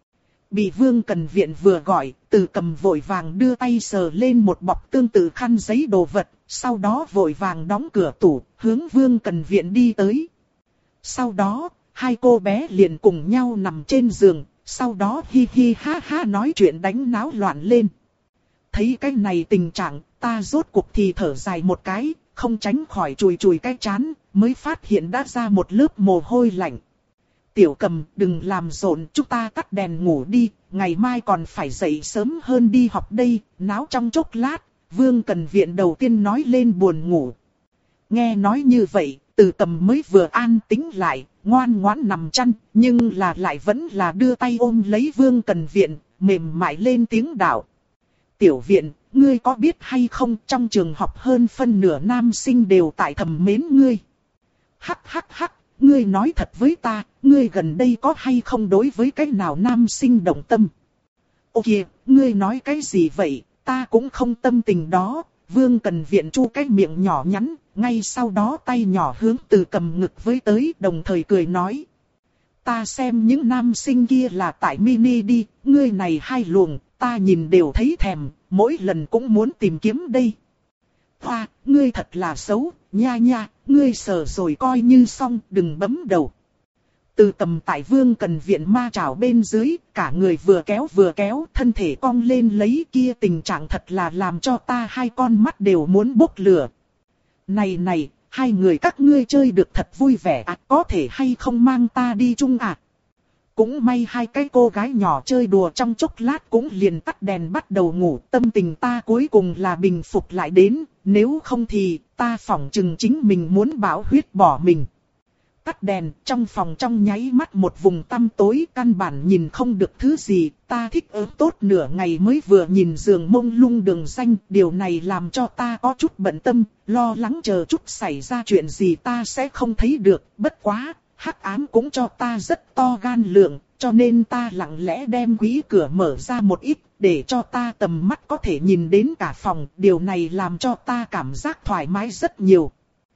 Bị Vương Cần Viện vừa gọi, Từ Cầm vội vàng đưa tay sờ lên một bọc tương tự khăn giấy đồ vật, sau đó vội vàng đóng cửa tủ, hướng Vương Cần Viện đi tới. Sau đó, hai cô bé liền cùng nhau nằm trên giường, sau đó hi hi ha ha nói chuyện đánh náo loạn lên. Thấy cái này tình trạng, ta rốt cuộc thì thở dài một cái, không tránh khỏi chùi chùi cái trán, mới phát hiện đã ra một lớp mồ hôi lạnh. Tiểu Cầm, đừng làm rộn, chúng ta tắt đèn ngủ đi, ngày mai còn phải dậy sớm hơn đi học đây, náo trong chốc lát. Vương Cần Viện đầu tiên nói lên buồn ngủ. Nghe nói như vậy, Từ Cầm mới vừa an tĩnh lại, ngoan ngoãn nằm chăn, nhưng là lại vẫn là đưa tay ôm lấy Vương Cần Viện, mềm mại lên tiếng đạo. Tiểu Viện, ngươi có biết hay không, trong trường học hơn phân nửa nam sinh đều tại thầm mến ngươi. Hắc hắc hắc, ngươi nói thật với ta, ngươi gần đây có hay không đối với cái nào nam sinh động tâm? Ô kìa, ngươi nói cái gì vậy, ta cũng không tâm tình đó. Vương Cần Viện chu cái miệng nhỏ nhắn, ngay sau đó tay nhỏ hướng Từ Cầm ngực với tới, đồng thời cười nói. Ta xem những nam sinh kia là tại mini đi, ngươi này hai luồng, ta nhìn đều thấy thèm, mỗi lần cũng muốn tìm kiếm đây. Hoa, ngươi thật là xấu, nha nha, ngươi sờ rồi coi như xong, đừng bấm đầu. Từ Cầm tại Vương Cần Viện ma trảo bên dưới, cả người vừa kéo vừa kéo, thân thể cong lên lấy, kia tình trạng thật là làm cho ta hai con mắt đều muốn bốc lửa. Này này, hai người các ngươi chơi được thật vui vẻ à, có thể hay không mang ta đi chung à? Cũng may hai cái cô gái nhỏ chơi đùa trong chốc lát cũng liền tắt đèn bắt đầu ngủ, tâm tình ta cuối cùng là bình phục lại đến, nếu không thì ta phỏng chừng chính mình muốn bảo huyết bỏ mình. Tắt đèn, trong phòng trong nháy mắt một vùng tăm tối, căn bản nhìn không được thứ gì, ta thích ớm tốt nửa ngày mới vừa nhìn giường mông lung đường danh, điều này làm cho ta có chút bận tâm, lo lắng chờ chút xảy ra chuyện gì ta sẽ không thấy được, bất quá, hắc ám cũng cho ta rất to gan lượng, cho nên ta lặng lẽ đem quý cửa mở ra một ít, để cho ta tầm mắt có thể nhìn đến cả phòng, điều này làm cho ta cảm giác thoải mái rất nhiều.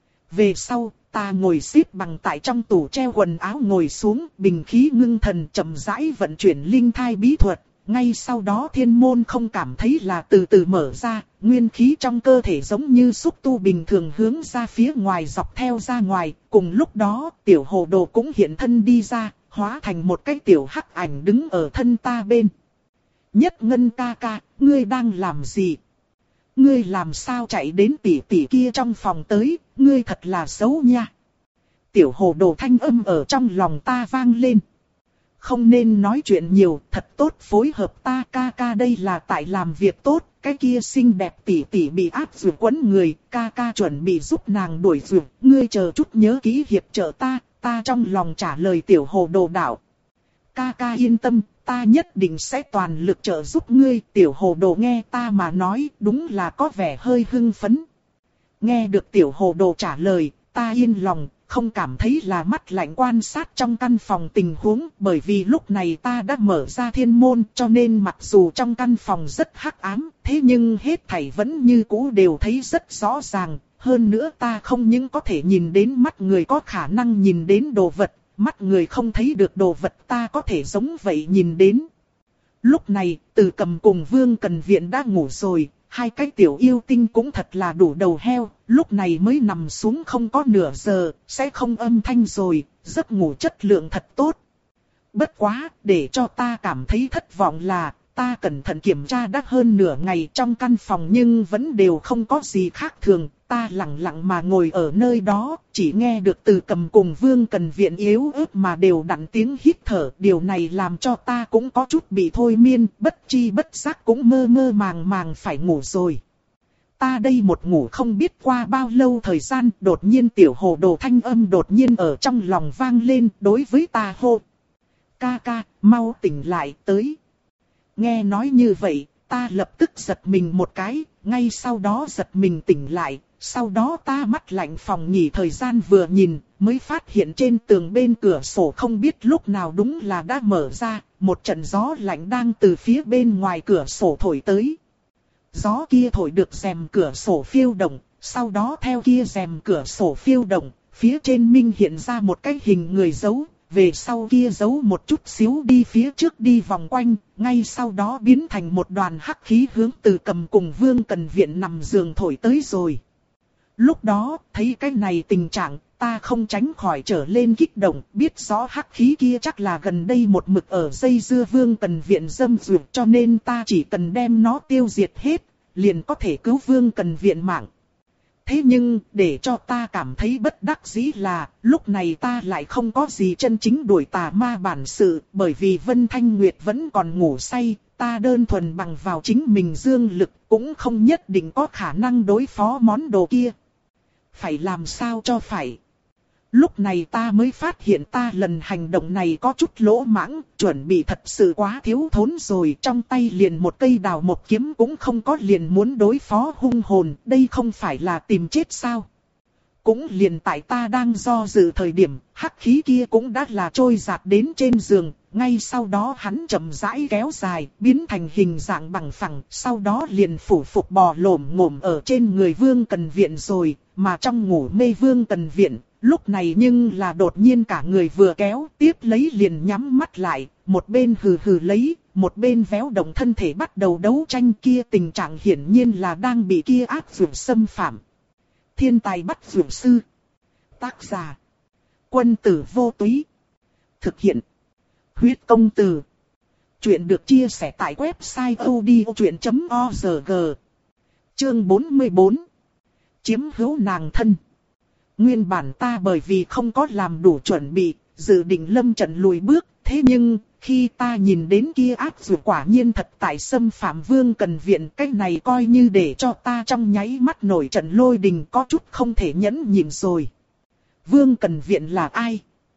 Về sau, ta ngồi xếp bằng tại trong tủ treo quần áo ngồi xuống, bình khí ngưng thần chậm rãi vận chuyển linh thai bí thuật. Ngay sau đó thiên môn không cảm thấy là từ từ mở ra, nguyên khí trong cơ thể giống như xúc tu bình thường hướng ra phía ngoài dọc theo ra ngoài. Cùng lúc đó, tiểu hồ đồ cũng hiện thân đi ra, hóa thành một cái tiểu hắc ảnh đứng ở thân ta bên. Nhất Ngân ca ca, ngươi đang làm gì? Ngươi làm sao chạy đến tỷ tỷ kia trong phòng tới, ngươi thật là xấu nha. Tiểu hồ đồ thanh âm ở trong lòng ta vang lên. Không nên nói chuyện nhiều, thật tốt phối hợp ta ca ca đây là tại làm việc tốt, cái kia xinh đẹp tỷ tỷ bị áp dược quấn người, ca ca chuẩn bị giúp nàng đuổi dược, ngươi chờ chút nhớ kỹ hiệp trợ ta, ta trong lòng trả lời tiểu hồ đồ đạo. Ca ca yên tâm, ta nhất định sẽ toàn lực trợ giúp ngươi, tiểu hồ đồ nghe ta mà nói, đúng là có vẻ hơi hưng phấn. Nghe được tiểu hồ đồ trả lời, ta yên lòng, không cảm thấy là mắt lạnh quan sát trong căn phòng tình huống, bởi vì lúc này ta đã mở ra thiên môn, cho nên mặc dù trong căn phòng rất hắc ám, thế nhưng hết thảy vẫn như cũ đều thấy rất rõ ràng. Hơn nữa ta không những có thể nhìn đến mắt người có khả năng nhìn đến đồ vật, mắt người không thấy được đồ vật ta có thể giống vậy nhìn đến. Lúc này, Từ Cầm cùng Vương Cần Viện đã ngủ rồi, hai cái tiểu yêu tinh cũng thật là đủ đầu heo, lúc này mới nằm xuống không có nửa giờ, sẽ không âm thanh rồi, giấc ngủ chất lượng thật tốt. Bất quá, để cho ta cảm thấy thất vọng là, ta cẩn thận kiểm tra đã hơn nửa ngày trong căn phòng nhưng vẫn đều không có gì khác thường. Ta lặng lặng mà ngồi ở nơi đó, chỉ nghe được Từ Cầm cùng Vương Cần Viện yếu ớt mà đều đặn tiếng hít thở. Điều này làm cho ta cũng có chút bị thôi miên, bất chi bất giác cũng mơ mơ màng màng phải ngủ rồi. Ta đây một ngủ không biết qua bao lâu thời gian, đột nhiên tiểu hồ đồ thanh âm đột nhiên ở trong lòng vang lên, đối với ta hô. Ca ca, mau tỉnh lại, tới. Nghe nói như vậy, ta lập tức giật mình một cái, ngay sau đó giật mình tỉnh lại. Sau đó ta mắt lạnh phòng nghỉ thời gian vừa nhìn, mới phát hiện trên tường bên cửa sổ không biết lúc nào đúng là đã mở ra, một trận gió lạnh đang từ phía bên ngoài cửa sổ thổi tới. Gió kia thổi được rèm cửa sổ phiêu động, sau đó theo kia rèm cửa sổ phiêu động, phía trên minh hiện ra một cái hình người dấu, về sau kia giấu một chút xíu đi phía trước đi vòng quanh, ngay sau đó biến thành một đoàn hắc khí hướng Từ Cầm cùng Vương Cần Viện nằm giường thổi tới rồi. Lúc đó, thấy cái này tình trạng, ta không tránh khỏi trở lên kích động, biết rõ hắc khí kia chắc là gần đây một mực ở dây dưa Vương Cần Viện dâm duyệt, cho nên ta chỉ cần đem nó tiêu diệt hết, liền có thể cứu Vương Cần Viện mạng. Thế nhưng, để cho ta cảm thấy bất đắc dĩ là, lúc này ta lại không có gì chân chính đuổi tà ma bản sự, bởi vì Vân Thanh Nguyệt vẫn còn ngủ say, ta đơn thuần bằng vào chính mình dương lực, cũng không nhất định có khả năng đối phó món đồ kia. Phải làm sao cho phải. Lúc này ta mới phát hiện ta lần hành động này có chút lỗ mãng, chuẩn bị thật sự quá thiếu thốn rồi, trong tay liền một cây đào một kiếm cũng không có, liền muốn đối phó hung hồn, đây không phải là tìm chết sao. Cũng liền tại ta đang do dự thời điểm, hắc khí kia cũng đã là trôi giạt đến trên giường, ngay sau đó hắn chậm rãi kéo dài, biến thành hình dạng bằng phẳng, sau đó liền phủ phục bò lổm ngổm ở trên người Vương Cần Viện rồi, mà trong ngủ mê Vương Cần Viện, lúc này nhưng là đột nhiên cả người vừa kéo, tiếp lấy liền nhắm mắt lại, một bên hừ hừ lấy, một bên véo động thân thể bắt đầu đấu tranh, kia tình trạng hiển nhiên là đang bị kia ác dược xâm phạm. Thiên tài bắt dược sư. Tác giả. Quân tử vô túy. Thực hiện. Huyết công từ. Chuyện được chia sẻ tại website odchuyện chấm org. Chương bốn mươi bốn. Chiếm hữu nàng thân. Nguyên bản ta bởi vì không có làm đủ chuẩn bị, dự định lâm trận lùi bước, thế nhưng, khi ta nhìn đến kia ác dược quả nhiên thật tại xâm phạm Vương Cần Viện, cái này coi như để cho ta trong nháy mắt nổi trận lôi đình, có chút không thể nhẫn nhịn rồi. Vương Cần Viện là ai?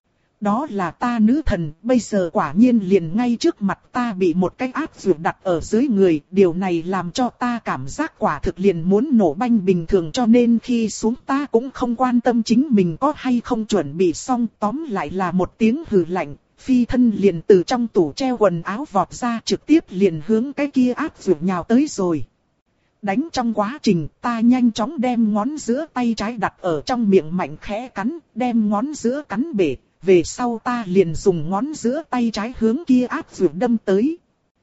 Đó là ta nữ thần, bây giờ quả nhiên liền ngay trước mặt ta bị một cái ác dược đặt ở dưới người, điều này làm cho ta cảm giác quả thực liền muốn nổ banh bình thường, cho nên khi xuống ta cũng không quan tâm chính mình có hay không chuẩn bị xong, tóm lại là một tiếng hừ lạnh, phi thân liền từ trong tủ treo quần áo vọt ra, trực tiếp liền hướng cái kia ác dược nhào tới rồi. Đánh trong quá trình, ta nhanh chóng đem ngón giữa tay trái đặt ở trong miệng mạnh khẽ cắn, đem ngón giữa cắn bể. Về sau ta liền dùng ngón giữa tay trái hướng kia ác dược đâm tới.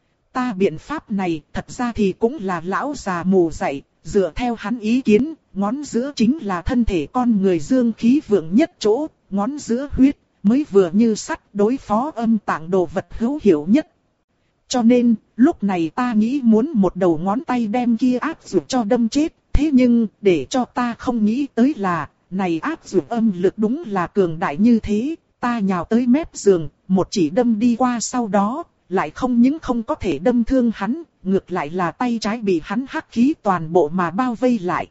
Ta biện pháp này thật ra thì cũng là lão già mù dạy, dựa theo hắn ý kiến, ngón giữa chính là thân thể con người dương khí vượng nhất chỗ, ngón giữa huyết mới vừa như sắt, đối phó âm tạng đồ vật hữu hiệu nhất. Cho nên, lúc này ta nghĩ muốn một đầu ngón tay đem kia ác dược cho đâm chết, thế nhưng để cho ta không nghĩ tới là, này ác dược âm lực đúng là cường đại như thế. Ta nhào tới mép giường, một chỉ đâm đi qua, sau đó, lại không những không có thể đâm thương hắn, ngược lại là tay trái bị hắn hắc khí toàn bộ mà bao vây lại.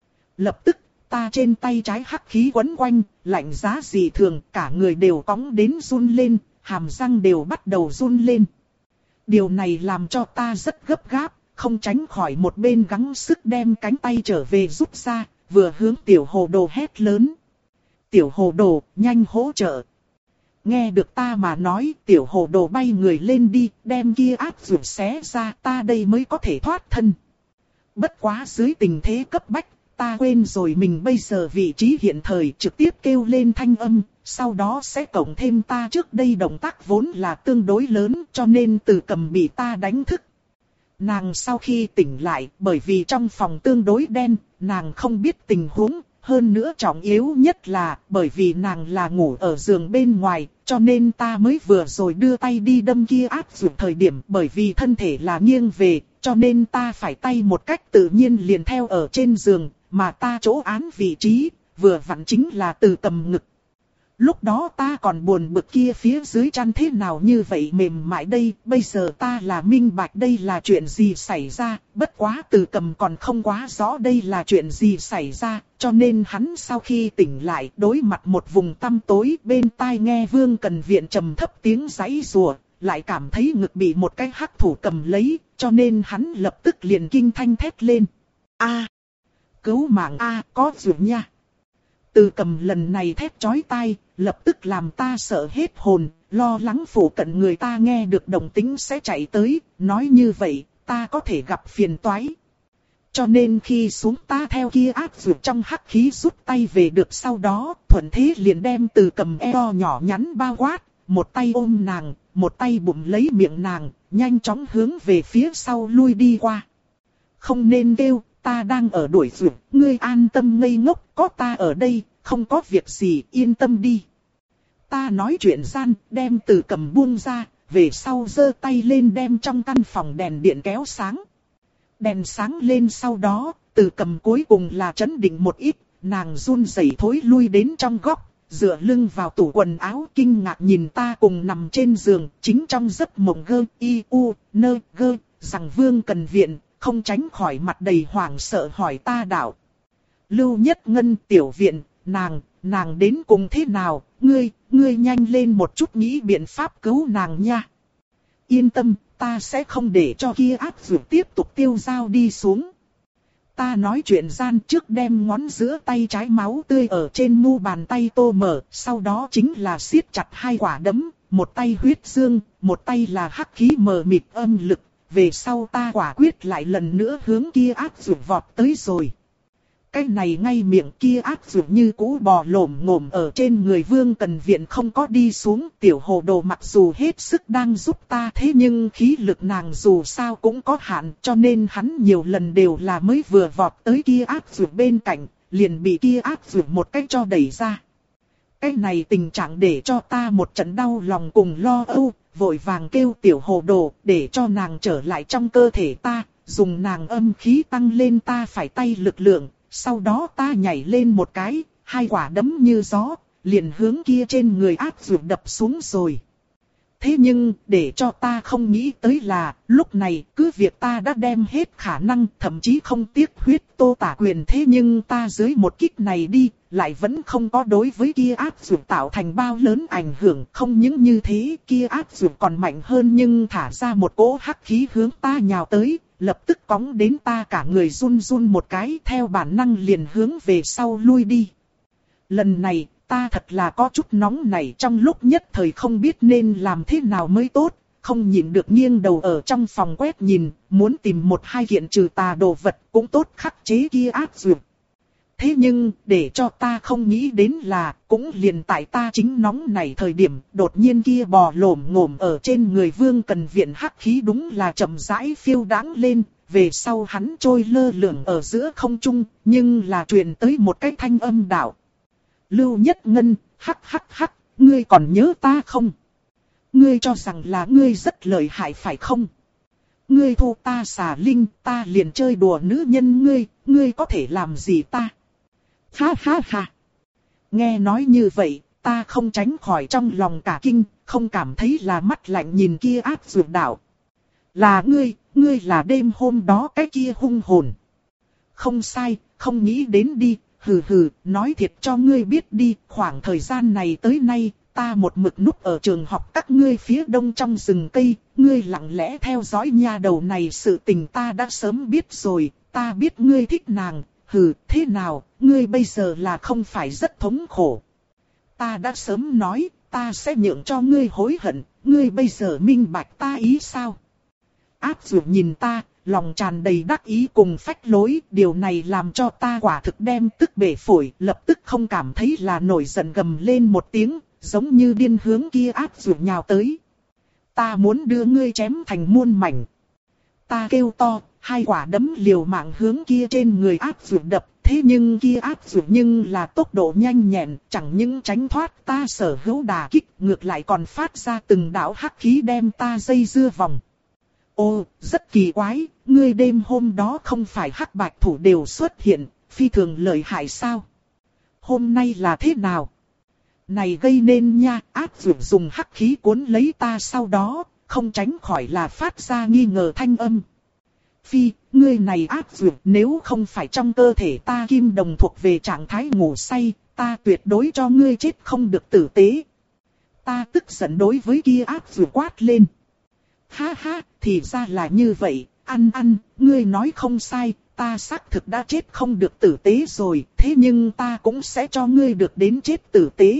Lập tức, ta trên tay trái hắc khí quấn quanh, lạnh giá dị thường, cả người đều cóng đến run lên, hàm răng đều bắt đầu run lên. Điều này làm cho ta rất gấp gáp, không tránh khỏi một bên gắng sức đem cánh tay trở về rút ra, vừa hướng Tiểu Hồ Đồ hét lớn. Tiểu Hồ Đồ, nhanh hỗ trợ. Nghe được ta mà nói, Tiểu Hồ Đồ bay người lên đi, đem kia ác dược xé ra, ta đây mới có thể thoát thân. Bất quá dưới tình thế cấp bách, ta quên rồi mình bây giờ vị trí hiện thời, trực tiếp kêu lên thanh âm, sau đó sẽ cộng thêm ta trước đây động tác vốn là tương đối lớn, cho nên Từ Cầm bị ta đánh thức. Nàng sau khi tỉnh lại, bởi vì trong phòng tương đối đen, nàng không biết tình huống. Hơn nữa trọng yếu nhất là, bởi vì nàng là ngủ ở giường bên ngoài, cho nên ta mới vừa rồi đưa tay đi đâm kia ác dược thời điểm, bởi vì thân thể là nghiêng về, cho nên ta phải tay một cách tự nhiên liền theo ở trên giường, mà ta chỗ án vị trí, vừa vặn chính là Từ Cầm ngực. Lúc đó ta còn buồn bực kia phía dưới chăn thế nào như vậy mềm mại đây, bây giờ ta là minh bạch đây là chuyện gì xảy ra, bất quá Từ Cầm còn không quá rõ đây là chuyện gì xảy ra, cho nên hắn sau khi tỉnh lại đối mặt một vùng tăm tối, bên tai nghe Vương Cần Viện trầm thấp tiếng giãy giụa, lại cảm thấy ngực bị một cái hắc thủ cầm lấy, cho nên hắn lập tức liền kinh thanh thét lên. A, cứu mạng a, có dược nha. Từ Cầm lần này thét chói tai, lập tức làm ta sợ hết hồn, lo lắng phủ cận người ta nghe được động tĩnh sẽ chạy tới, nói như vậy, ta có thể gặp phiền toái. cho nên khi xuống ta theo kia áp dược trong hắc khí rút tay về được, sau đó thuận thế liền đem Từ Cầm eo nhỏ nhắn bao quát, một tay ôm nàng, một tay bụng lấy miệng nàng, nhanh chóng hướng về phía sau lui đi qua. Không nên kêu, ta đang ở đuổi dược, ngươi an tâm ngây ngốc, có ta ở đây, không có việc gì, yên tâm đi. Ta nói chuyện gian, đem Từ Cầm buông ra, về sau giơ tay lên đem trong căn phòng đèn điện kéo sáng. Đèn sáng lên sau đó, Từ Cầm cuối cùng là trấn định một ít, nàng run rẩy thối lui đến trong góc, dựa lưng vào tủ quần áo kinh ngạc nhìn ta cùng nằm trên giường, chính trong giấc mộng gơ, y u, nơ, gơ, rằng Vương Cần Viện, không tránh khỏi mặt đầy hoảng sợ hỏi ta đạo. Lưu Nhất Ngân tiểu viện, nàng, nàng đến cùng thế nào, ngươi, ngươi nhanh lên một chút nghĩ biện pháp cứu nàng nha. Yên tâm, ta sẽ không để cho kia áp dược tiếp tục tiêu dao đi xuống. Ta nói chuyện gian trước đem ngón giữa tay trái máu tươi ở trên mu bàn tay tô mở, sau đó chính là siết chặt hai quả đấm, một tay huyết dương, một tay là hắc khí mờ mịt âm lực, về sau ta quả quyết lại lần nữa hướng kia áp dược vọt tới rồi. Cái này ngay miệng kia áp dược như cũ bò lổm ngổm ở trên người Vương Cần Viện không có đi xuống. Tiểu hồ đồ mặc dù hết sức đang giúp ta, thế nhưng khí lực nàng dù sao cũng có hạn, cho nên hắn nhiều lần đều là mới vừa vọt tới kia áp dược bên cạnh, liền bị kia áp dược một cách cho đẩy ra. Cái này tình trạng để cho ta một trận đau lòng cùng lo âu, vội vàng kêu tiểu hồ đồ để cho nàng trở lại trong cơ thể ta, dùng nàng âm khí tăng lên ta phải tay lực lượng. Sau đó ta nhảy lên một cái, hai quả đấm như gió, liền hướng kia trên người áp dược đập xuống rồi. Thế nhưng, để cho ta không nghĩ tới là, lúc này, cứ việc ta đã đem hết khả năng, thậm chí không tiếc huyết Tô Tả Quyền, thế nhưng ta dưới một kích này đi, lại vẫn không có đối với kia áp dược tạo thành bao lớn ảnh hưởng. Không những như thế, kia áp dược còn mạnh hơn nhưng thả ra một cỗ hắc khí hướng ta nhào tới. Lập tức cóng đến ta cả người run run một cái, theo bản năng liền hướng về sau lui đi. Lần này, ta thật là có chút nóng nảy, trong lúc nhất thời không biết nên làm thế nào mới tốt, không nhịn được nghiêng đầu ở trong phòng quét nhìn, muốn tìm một hai kiện trừ tà đồ vật cũng tốt khắc chế kia áp dược. Thế nhưng, để cho ta không nghĩ đến là, cũng liền tại ta chính nóng này thời điểm, đột nhiên kia bò lổm ngổm ở trên người Vương Cần Viện hắc khí đúng là chậm rãi phiêu đáng lên, về sau hắn trôi lơ lửng ở giữa không trung, nhưng là truyền tới một cái thanh âm đạo. Lưu Nhất Ngân, hắc hắc hắc, ngươi còn nhớ ta không? Ngươi cho rằng là ngươi rất lợi hại phải không? Ngươi thu ta xà linh, ta liền chơi đùa nữ nhân ngươi, ngươi có thể làm gì ta? Ha ha ha. Nghe nói như vậy, ta không tránh khỏi trong lòng cả kinh, không cảm thấy là mắt lạnh nhìn kia áp dược đạo. Là ngươi, ngươi là đêm hôm đó cái kia hung hồn. Không sai, không nghĩ đến đi, hừ hừ, nói thiệt cho ngươi biết đi, khoảng thời gian này tới nay, ta một mực núp ở trường học các ngươi phía đông trong rừng cây, ngươi lặng lẽ theo dõi nha đầu này, sự tình ta đã sớm biết rồi, ta biết ngươi thích nàng. Hừ, thế nào, ngươi bây giờ là không phải rất thống khổ. Ta đã sớm nói, ta sẽ nhượng cho ngươi hối hận, ngươi bây giờ minh bạch ta ý sao? Áp dược nhìn ta, lòng tràn đầy đắc ý cùng phách lối, điều này làm cho ta quả thực đem tức bể phổi, lập tức không cảm thấy là nổi giận gầm lên một tiếng, giống như điên hướng kia áp dược nhào tới. Ta muốn đưa ngươi chém thành muôn mảnh. Ta kêu to. Hai quả đấm liều mạng hướng kia trên người áp dược đập, thế nhưng kia áp dược nhưng là tốc độ nhanh nhẹn, chẳng những tránh thoát ta sở hữu đả kích, ngược lại còn phát ra từng đạo hắc khí đem ta dây dưa vòng. Ô, rất kỳ quái, ngươi đêm hôm đó không phải hắc bạch thủ đều xuất hiện, phi thường lợi hại sao? Hôm nay là thế nào? Này gây nên nha, áp dược dùng hắc khí cuốn lấy ta, sau đó, không tránh khỏi là phát ra nghi ngờ thanh âm. Phi, ngươi này áp dược, nếu không phải trong cơ thể ta kim đồng thuộc về trạng thái ngủ say, ta tuyệt đối cho ngươi chết không được tử tế. Ta tức giận đối với kia áp dược quát lên. Ha ha, thì ra là như vậy, ăn ăn, ngươi nói không sai, ta xác thực đã chết không được tử tế rồi, thế nhưng ta cũng sẽ cho ngươi được đến chết tử tế.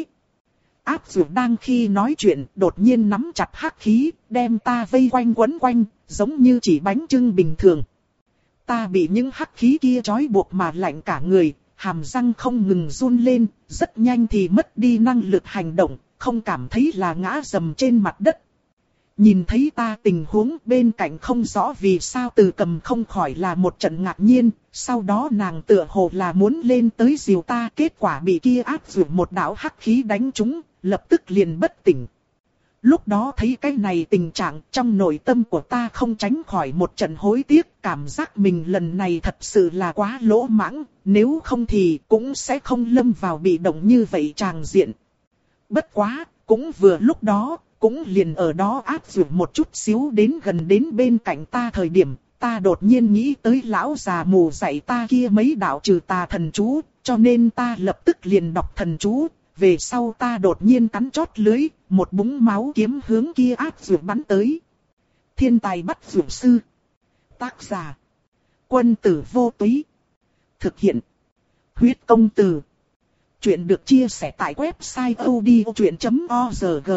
Áp dược đang khi nói chuyện, đột nhiên nắm chặt hắc khí, đem ta vây quanh quấn quanh, giống như chỉ bánh chưng bình thường. ta bị những hắc khí kia trói buộc mà lạnh cả người, hàm răng không ngừng run lên, rất nhanh thì mất đi năng lực hành động, không cảm thấy là ngã rầm trên mặt đất. Nhìn thấy ta tình huống bên cạnh không rõ vì sao Từ Cầm không khỏi là một trận ngạc nhiên, sau đó nàng tựa hồ là muốn lên tới dìu ta, kết quả bị kia áp dụng một đạo hắc khí đánh trúng, lập tức liền bất tỉnh. Lúc đó thấy cái này tình trạng, trong nội tâm của ta không tránh khỏi một trận hối tiếc, cảm giác mình lần này thật sự là quá lỗ mãng, nếu không thì cũng sẽ không lâm vào bị động như vậy tràng diện. Bất quá, cũng vừa lúc đó, cũng liền ở đó áp dụng một chút xíu đến gần đến bên cạnh ta thời điểm, ta đột nhiên nghĩ tới lão già mù dạy ta kia mấy đạo trừ tà thần chú, cho nên ta lập tức liền đọc thần chú. Về sau ta đột nhiên cắn chót lưới, một búng máu kiếm hướng kia áp dụng bắn tới. Thiên tài bắt dụng sư. Tác giả: Quân tử vô túy. Thực hiện: Huyết công từ. Chuyện được chia sẻ tại website odchuyện chấm org.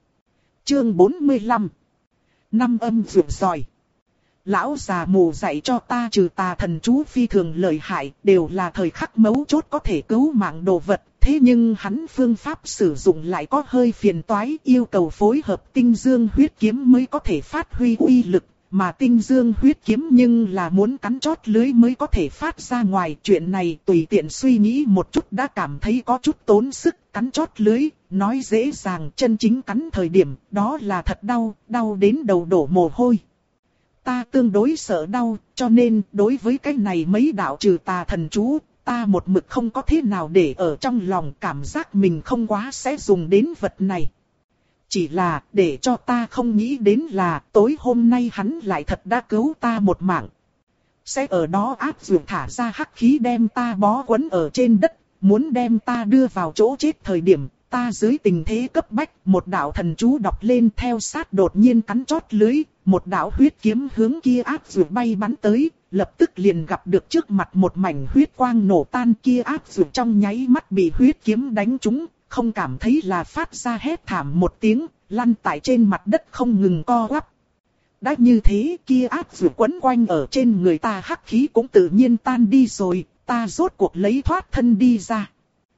Chương bốn mươi lăm. Năm âm dụng giỏi. Lão già mù dạy cho ta trừ tà thần chú phi thường lợi hại, đều là thời khắc mấu chốt có thể cứu mạng đồ vật. Thế nhưng hắn phương pháp sử dụng lại có hơi phiền toái, yêu cầu phối hợp tinh dương huyết kiếm mới có thể phát huy uy lực. Mà tinh dương huyết kiếm nhưng là muốn cắn chót lưới mới có thể phát ra ngoài. Chuyện này tùy tiện suy nghĩ một chút đã cảm thấy có chút tốn sức. Cắn chót lưới, nói dễ dàng, chân chính cắn thời điểm, đó là thật đau, đau đến đầu đổ mồ hôi. Ta tương đối sợ đau, cho nên đối với cái này mấy đạo trừ tà thần chú, ta một mực không có thế nào để ở trong lòng, cảm giác mình không quá sẽ dùng đến vật này. Chỉ là để cho ta không nghĩ đến là tối hôm nay hắn lại thật đã cứu ta một mạng. Sẽ ở đó áp dụng thả ra hắc khí đem ta bó quấn ở trên đất, muốn đem ta đưa vào chỗ chết thời điểm, ta dưới tình thế cấp bách, một đạo thần chú đọc lên theo sát đột nhiên cắn chót lưới, một đạo huyết kiếm hướng kia áp dụng bay bắn tới, lập tức liền gặp được trước mặt một mảnh huyết quang nổ tan, kia áp dụng trong nháy mắt bị huyết kiếm đánh trúng, không cảm thấy là phát ra hét thảm một tiếng, lăn tại trên mặt đất không ngừng co quắp. Đã như thế, kia áp dụng quấn quanh ở trên người ta hắc khí cũng tự nhiên tan đi rồi, ta rốt cuộc lấy thoát thân đi ra.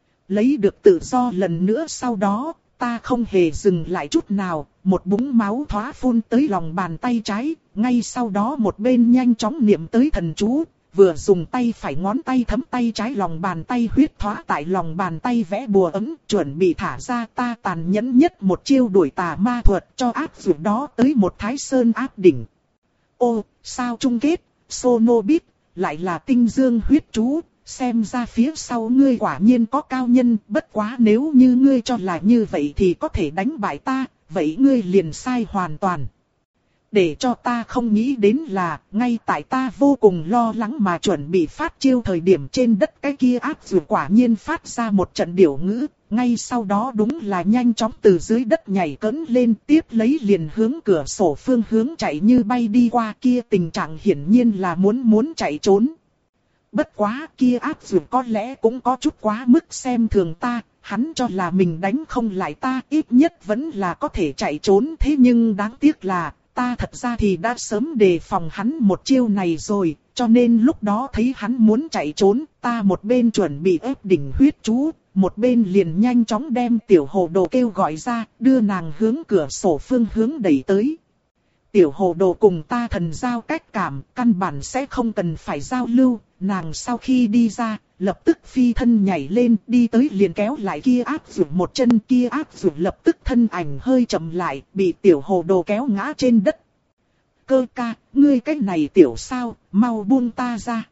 Lấy được tự do lần nữa sau đó, ta không hề dừng lại chút nào, một búng máu thoá phun tới lòng bàn tay trái, ngay sau đó một bên nhanh chóng niệm tới thần chú, vừa dùng tay phải ngón tay thấm tay trái lòng bàn tay huyết thoá tại lòng bàn tay vẽ bùa ấm, chuẩn bị thả ra ta tàn nhẫn nhất một chiêu đuổi tà ma thuật cho áp dụng đó tới một thái sơn áp đỉnh. Ô, sao chung kết, Sonobit, lại là tinh dương huyết chú. Xem ra phía sau ngươi quả nhiên có cao nhân, bất quá nếu như ngươi cho là như vậy thì có thể đánh bại ta, vậy ngươi liền sai hoàn toàn. Để cho ta không nghĩ đến là, ngay tại ta vô cùng lo lắng mà chuẩn bị phát chiêu thời điểm trên đất cái kia áp dụng quả nhiên phát ra một trận điểu ngữ, ngay sau đó đúng là nhanh chóng từ dưới đất nhảy cẫng lên, tiếp lấy liền hướng cửa sổ phương hướng chạy như bay đi qua, kia tình trạng hiển nhiên là muốn muốn chạy trốn. Bất quá kia áp dụng có lẽ cũng có chút quá mức xem thường ta, hắn cho là mình đánh không lại ta, ít nhất vẫn là có thể chạy trốn, thế nhưng đáng tiếc là ta thật ra thì đã sớm đề phòng hắn một chiêu này rồi, cho nên lúc đó thấy hắn muốn chạy trốn, ta một bên chuẩn bị ép đỉnh huyết chú, một bên liền nhanh chóng đem tiểu hồ đồ kêu gọi ra, đưa nàng hướng cửa sổ phương hướng đẩy tới. Tiểu hồ đồ cùng ta thần giao cách cảm, căn bản sẽ không cần phải giao lưu, nàng sau khi đi ra, lập tức phi thân nhảy lên, đi tới liền kéo lại kia áp dụng một chân, kia áp dụng lập tức thân ảnh hơi chậm lại, bị tiểu hồ đồ kéo ngã trên đất. Cơ ca, ngươi cái này tiểu sao, mau buông ta ra.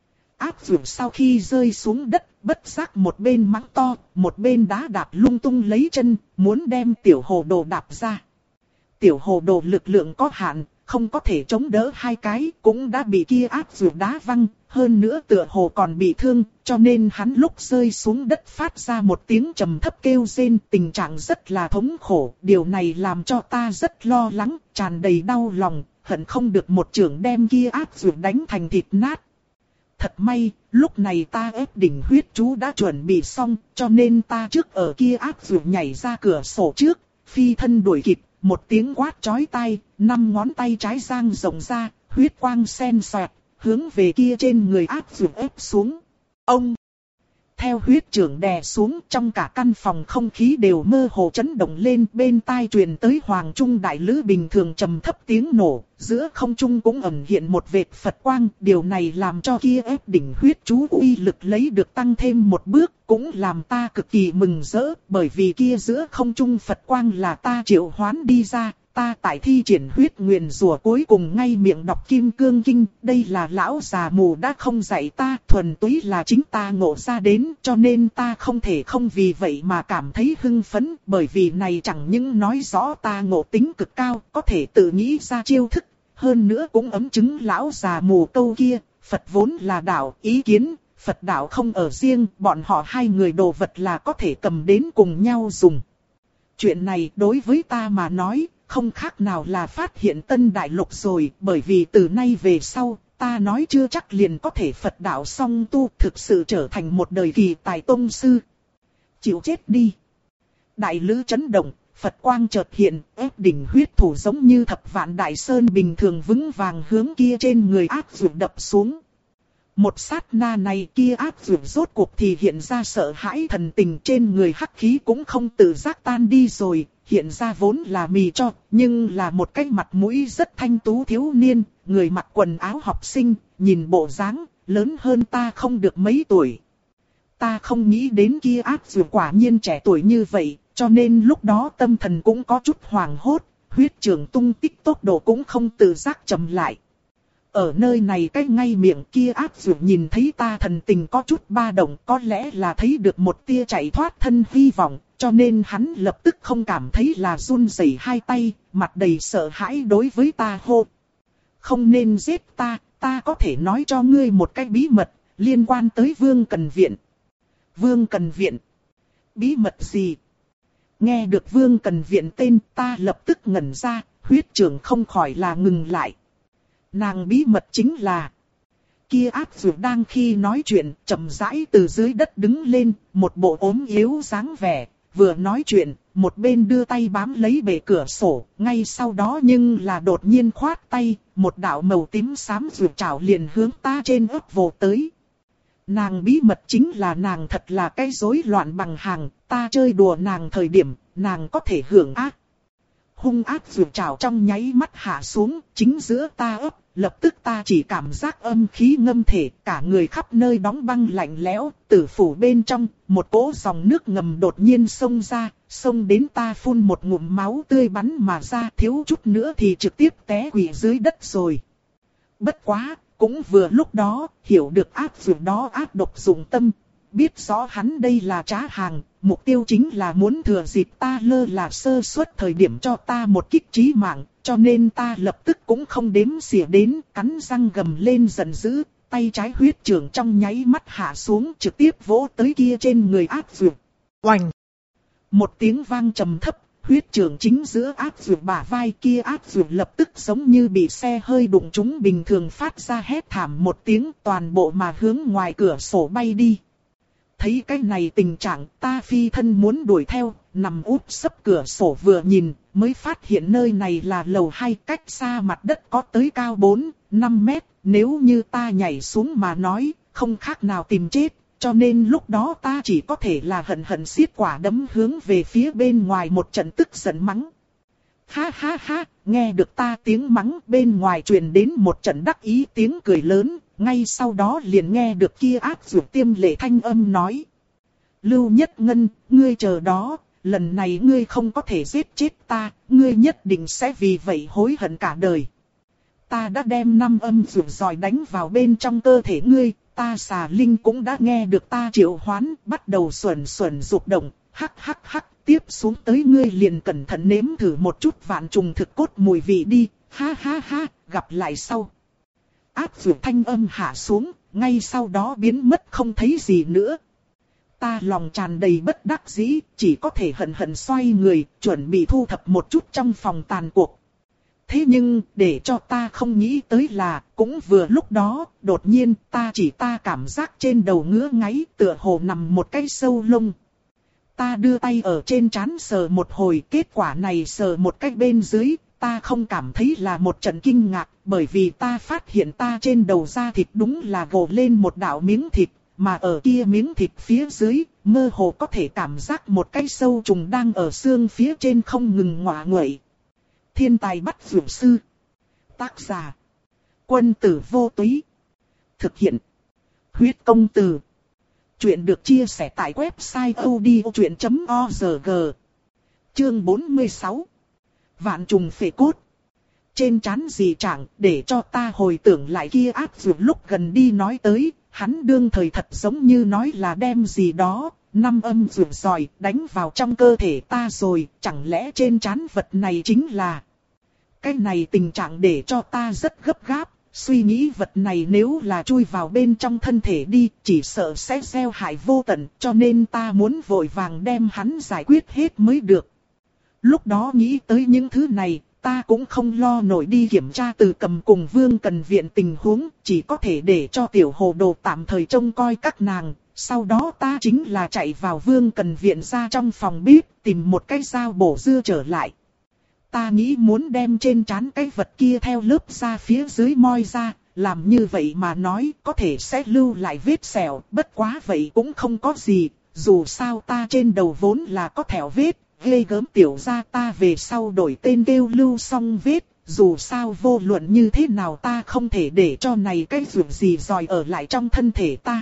Áp dụng sau khi rơi xuống đất, bất giác một bên mắng to, một bên đá đạp lung tung lấy chân, muốn đem tiểu hồ đồ đạp ra. Tiểu hồ đồ lực lượng có hạn, không có thể chống đỡ hai cái, cũng đã bị kia áp dụng đá văng, hơn nữa tựa hồ còn bị thương, cho nên hắn lúc rơi xuống đất phát ra một tiếng trầm thấp kêu rên, tình trạng rất là thống khổ, điều này làm cho ta rất lo lắng, tràn đầy đau lòng, hận không được một chưởng đem kia áp dụng đánh thành thịt nát. Thật may, lúc này ta ép đỉnh huyết chú đã chuẩn bị xong, cho nên ta trước ở kia áp dụng nhảy ra cửa sổ trước, phi thân đuổi kịp. Một tiếng quát chói tai, năm ngón tay trái giang rộng ra, huyết quang sen xoẹt, hướng về kia trên người áp dụng ép xuống. Ông! Theo huyết trưởng đè xuống, trong cả căn phòng không khí đều mơ hồ chấn động lên, bên tai truyền tới hoàng trung đại lữ bình thường trầm thấp tiếng nổ, giữa không trung cũng ẩn hiện một vệt Phật quang, điều này làm cho kia ép đỉnh huyết chú uy lực lấy được tăng thêm một bước, cũng làm ta cực kỳ mừng rỡ, bởi vì kia giữa không trung Phật quang là ta triệu hoán đi ra. Ta tại thi triển huyết nguyền rủa cuối cùng ngay miệng đọc kim cương kinh, đây là lão già mù đã không dạy ta, thuần túy là chính ta ngộ ra đến, cho nên ta không thể không vì vậy mà cảm thấy hưng phấn, bởi vì này chẳng những nói rõ ta ngộ tính cực cao, có thể tự nghĩ ra chiêu thức, hơn nữa cũng ấm chứng lão già mù câu kia, Phật vốn là đạo, ý kiến, Phật đạo không ở riêng, bọn họ hai người đồ vật là có thể cầm đến cùng nhau dùng. Chuyện này đối với ta mà nói, không khác nào là phát hiện tân đại lục rồi, bởi vì từ nay về sau, ta nói chưa chắc liền có thể Phật đạo song tu, thực sự trở thành một đời kỳ tài tông sư. Chịu chết đi. Đại lữ chấn động, Phật quang chợt hiện, ép đỉnh huyết thủ giống như thập vạn đại sơn bình thường vững vàng hướng kia trên người ác dược đập xuống. Một sát na này kia ác dược rốt cuộc thì hiện ra sợ hãi thần tình, trên người hắc khí cũng không tự giác tan đi rồi. Hiện ra vốn là mì cho, nhưng là một cái mặt mũi rất thanh tú thiếu niên, người mặc quần áo học sinh, nhìn bộ dáng, lớn hơn ta không được mấy tuổi. Ta không nghĩ đến kia ác dược quả nhiên trẻ tuổi như vậy, cho nên lúc đó tâm thần cũng có chút hoảng hốt, huyết trưởng tung tích tốc độ cũng không tự giác chậm lại. Ở nơi này cái ngay miệng kia ác dược nhìn thấy ta thần tình có chút ba động, có lẽ là thấy được một tia chạy thoát thân hy vọng. Cho nên hắn lập tức không cảm thấy là run rẩy hai tay, mặt đầy sợ hãi đối với ta hô. Không nên giết ta, ta có thể nói cho ngươi một cái bí mật, liên quan tới Vương Cần Viện. Vương Cần Viện? Bí mật gì? Nghe được Vương Cần Viện tên, ta lập tức ngẩn ra, huyết trưởng không khỏi là ngừng lại. Nàng bí mật chính là... Kia áp dược đang khi nói chuyện, chậm rãi từ dưới đất đứng lên, một bộ ốm yếu dáng vẻ. Vừa nói chuyện, một bên đưa tay bám lấy bề cửa sổ, ngay sau đó nhưng là đột nhiên khoát tay, một đạo màu tím xám rượt trảo liền hướng ta trên ấp vồ tới. Nàng bí mật chính là nàng thật là cái rối loạn bằng hàng, ta chơi đùa nàng thời điểm, nàng có thể hưởng ác. Hung ác rượt trảo trong nháy mắt hạ xuống, chính giữa ta ấp, lập tức ta chỉ cảm giác âm khí ngâm thể, cả người khắp nơi đóng băng lạnh lẽo, tử phủ bên trong, một cỗ dòng nước ngầm đột nhiên xông ra, xông đến ta phun một ngụm máu tươi bắn mà ra, thiếu chút nữa thì trực tiếp té quỵ dưới đất rồi. Bất quá, cũng vừa lúc đó, hiểu được ác dược đó ác độc dụng tâm, biết rõ hắn đây là trá hàng, mục tiêu chính là muốn thừa dịp ta lơ là sơ suất thời điểm cho ta một kích chí mạng, cho nên ta lập tức cũng không đếm xỉa đến, cắn răng gầm lên giận dữ, tay trái huyết trưởng trong nháy mắt hạ xuống trực tiếp vỗ tới kia trên người ác dược. Oành! Một tiếng vang trầm thấp, huyết trưởng chính giữa ác dược bả vai kia ác dược lập tức giống như bị xe hơi đụng trúng bình thường phát ra hét thảm một tiếng, toàn bộ mà hướng ngoài cửa sổ bay đi. Thấy cái này tình trạng, ta phi thân muốn đuổi theo, nằm úp sấp cửa sổ vừa nhìn, mới phát hiện nơi này là lầu hai, cách xa mặt đất có tới cao bốn, năm mét, nếu như ta nhảy xuống mà nói, không khác nào tìm chết, cho nên lúc đó ta chỉ có thể là hận hận siết quả đấm hướng về phía bên ngoài một trận tức giận mắng. Ha ha ha, nghe được ta tiếng mắng, bên ngoài truyền đến một trận đắc ý tiếng cười lớn, ngay sau đó liền nghe được kia ác dược tiêm lệ thanh âm nói. Lưu Nhất Ngân, ngươi chờ đó, lần này ngươi không có thể giết chết ta, ngươi nhất định sẽ vì vậy hối hận cả đời. Ta đã đem năm âm dược giỏi đánh vào bên trong cơ thể ngươi, ta xà linh cũng đã nghe được ta triệu hoán, bắt đầu xuẩn xuẩn rục động, hắc hắc hắc. Tiếp xuống tới ngươi liền cẩn thận nếm thử một chút vạn trùng thực cốt mùi vị đi, ha ha ha, gặp lại sau. Áp dược thanh âm hạ xuống, ngay sau đó biến mất không thấy gì nữa. Ta lòng tràn đầy bất đắc dĩ, chỉ có thể hận hận xoay người, chuẩn bị thu thập một chút trong phòng tàn cuộc. Thế nhưng, để cho ta không nghĩ tới là, cũng vừa lúc đó, đột nhiên ta chỉ ta cảm giác trên đầu ngứa ngáy, tựa hồ nằm một cái sâu lông. Ta đưa tay ở trên trán sờ một hồi, kết quả này sờ một cách bên dưới, ta không cảm thấy là một trận kinh ngạc, bởi vì ta phát hiện ta trên đầu da thịt đúng là gồ lên một đạo miếng thịt, mà ở kia miếng thịt phía dưới, mơ hồ có thể cảm giác một cái sâu trùng đang ở xương phía trên không ngừng ngọa nguậy. Thiên tài bắt dược sư. Tác giả: Quân tử vô túy. Thực hiện: Huyết công từ. Chuyện được chia sẻ tại website odchuyện chấm org. Chương bốn mươi sáu. Vạn trùng phệ cốt. Trên trán dị trạng, để cho ta hồi tưởng lại kia ác dược lúc gần đi nói tới, hắn đương thời thật giống như nói là đem gì đó, năm âm dược giỏi đánh vào trong cơ thể ta rồi, chẳng lẽ trên trán vật này chính là... Cái này tình trạng để cho ta rất gấp gáp, suy nghĩ vật này nếu là chui vào bên trong thân thể đi, chỉ sợ sẽ gieo hại vô tận, cho nên ta muốn vội vàng đem hắn giải quyết hết mới được. Lúc đó nghĩ tới những thứ này, ta cũng không lo nổi đi kiểm tra Từ Cầm cùng Vương Cần Viện tình huống, chỉ có thể để cho tiểu hồ đồ tạm thời trông coi các nàng. Sau đó ta chính là chạy vào Vương Cần Viện ra trong phòng bếp, tìm một cái dao bổ dưa trở lại. Ta nghĩ muốn đem trên trán cái vật kia theo lớp da phía dưới moi ra, làm như vậy mà nói có thể sẽ lưu lại vết sẹo, bất quá vậy cũng không có gì, dù sao ta trên đầu vốn là có thẹo vết. Ghê gớm tiểu gia ta về sau đổi tên kêu Lưu Song Vết, dù sao vô luận như thế nào ta không thể để cho này cái ruộng gì dòi ở lại trong thân thể ta.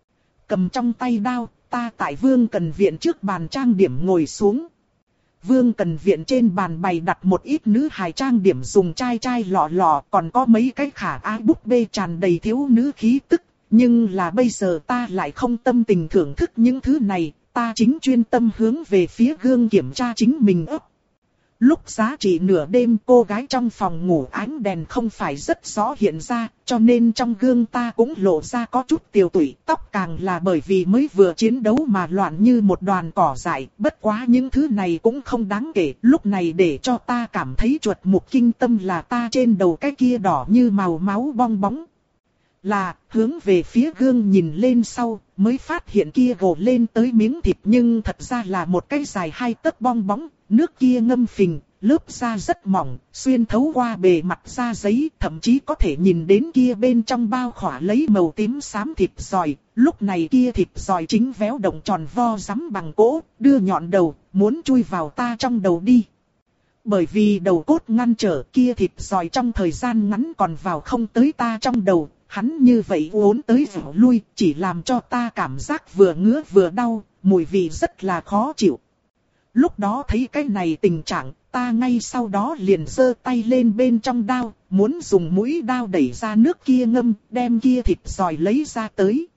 Cầm trong tay đao, ta tại Vương Cần Viện trước bàn trang điểm ngồi xuống. Vương Cần Viện trên bàn bày đặt một ít nữ hài trang điểm dùng chai chai lọ lọ, còn có mấy cái khả ái búp bê tràn đầy thiếu nữ khí tức. Nhưng là bây giờ ta lại không tâm tình thưởng thức những thứ này. Ta chính chuyên tâm hướng về phía gương kiểm tra chính mình ấp. Lúc giá trị nửa đêm cô gái trong phòng ngủ ánh đèn không phải rất rõ hiện ra, cho nên trong gương ta cũng lộ ra có chút tiều tụy, tóc càng là bởi vì mới vừa chiến đấu mà loạn như một đoàn cỏ dại, bất quá những thứ này cũng không đáng kể, lúc này để cho ta cảm thấy chuột mục kinh tâm là ta trên đầu cái kia đỏ như màu máu bong bóng. Là, hướng về phía gương nhìn lên sau, mới phát hiện kia gồ lên tới miếng thịt nhưng thật ra là một cái dài hai tấc bong bóng, nước kia ngâm phình, lớp da rất mỏng, xuyên thấu qua bề mặt da giấy, thậm chí có thể nhìn đến kia bên trong bao khỏa lấy màu tím xám thịt giòi, lúc này kia thịt giòi chính véo động tròn vo rắm bằng cỗ, đưa nhọn đầu, muốn chui vào ta trong đầu đi. Bởi vì đầu cốt ngăn trở kia thịt giòi trong thời gian ngắn còn vào không tới ta trong đầu. Hắn như vậy uốn tới vẻo lui, chỉ làm cho ta cảm giác vừa ngứa vừa đau, mùi vị rất là khó chịu. Lúc đó thấy cái này tình trạng, ta ngay sau đó liền giơ tay lên bên trong đao, muốn dùng mũi đao đẩy ra nước kia ngâm, đem kia thịt giòi lấy ra tới.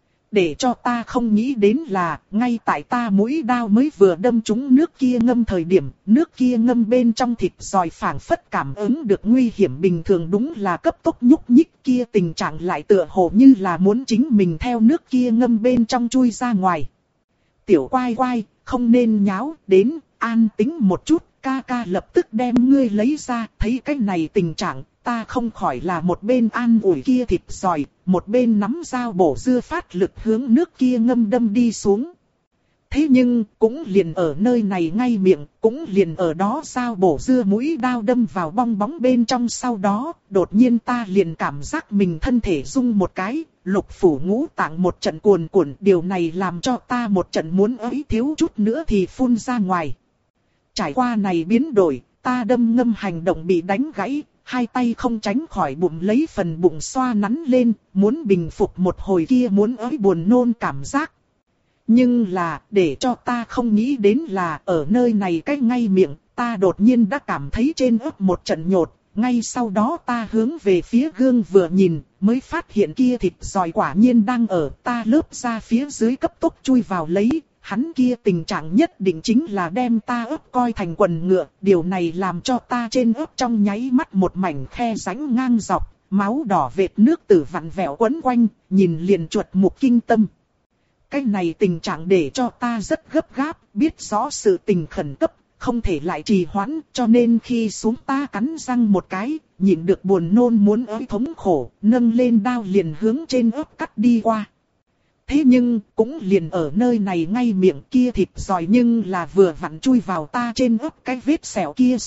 Để cho ta không nghĩ đến là, ngay tại ta mũi đao mới vừa đâm trúng nước kia ngâm thời điểm, nước kia ngâm bên trong thịt giòi phảng phất cảm ứng được nguy hiểm bình thường đúng là cấp tốc nhúc nhích kia tình trạng lại tựa hồ như là muốn chính mình theo nước kia ngâm bên trong chui ra ngoài. Tiểu quai quai, không nên nháo, đến, an tĩnh một chút, ca ca lập tức đem ngươi lấy ra, thấy cái này tình trạng. Ta không khỏi là một bên an ủi kia thịt giòi, một bên nắm dao bổ dưa phát lực hướng nước kia ngâm đâm đi xuống. Thế nhưng, cũng liền ở nơi này ngay miệng, cũng liền ở đó dao bổ dưa mũi đao đâm vào bong bóng bên trong sau đó, đột nhiên ta liền cảm giác mình thân thể rung một cái, lục phủ ngũ tạng một trận cuồn cuộn, điều này làm cho ta một trận muốn ới thiếu chút nữa thì phun ra ngoài. Trải qua này biến đổi, ta đâm ngâm hành động bị đánh gãy. Hai tay không tránh khỏi bụng lấy phần bụng xoa nắn lên, muốn bình phục một hồi kia muốn ới buồn nôn cảm giác. Nhưng là, để cho ta không nghĩ đến là ở nơi này cách ngay miệng, ta đột nhiên đã cảm thấy trên ớt một trận nhột. Ngay sau đó ta hướng về phía gương vừa nhìn, mới phát hiện kia thịt giòi quả nhiên đang ở ta lớp da phía dưới cấp tốc chui vào lấy. Hắn kia tình trạng nhất định chính là đem ta ớt coi thành quần ngựa, điều này làm cho ta trên ớt trong nháy mắt một mảnh khe rãnh ngang dọc, máu đỏ vệt nước từ vặn vẹo quấn quanh, nhìn liền chuột mục kinh tâm. Cái này tình trạng để cho ta rất gấp gáp, biết rõ sự tình khẩn cấp, không thể lại trì hoãn, cho nên khi xuống ta cắn răng một cái, nhịn được buồn nôn muốn ới thống khổ, nâng lên đao liền hướng trên ớt cắt đi qua. Thế nhưng, cũng liền ở nơi này ngay miệng kia thịt giòi nhưng là vừa vặn chui vào ta trên ớt cái vết sẹo kia xuống,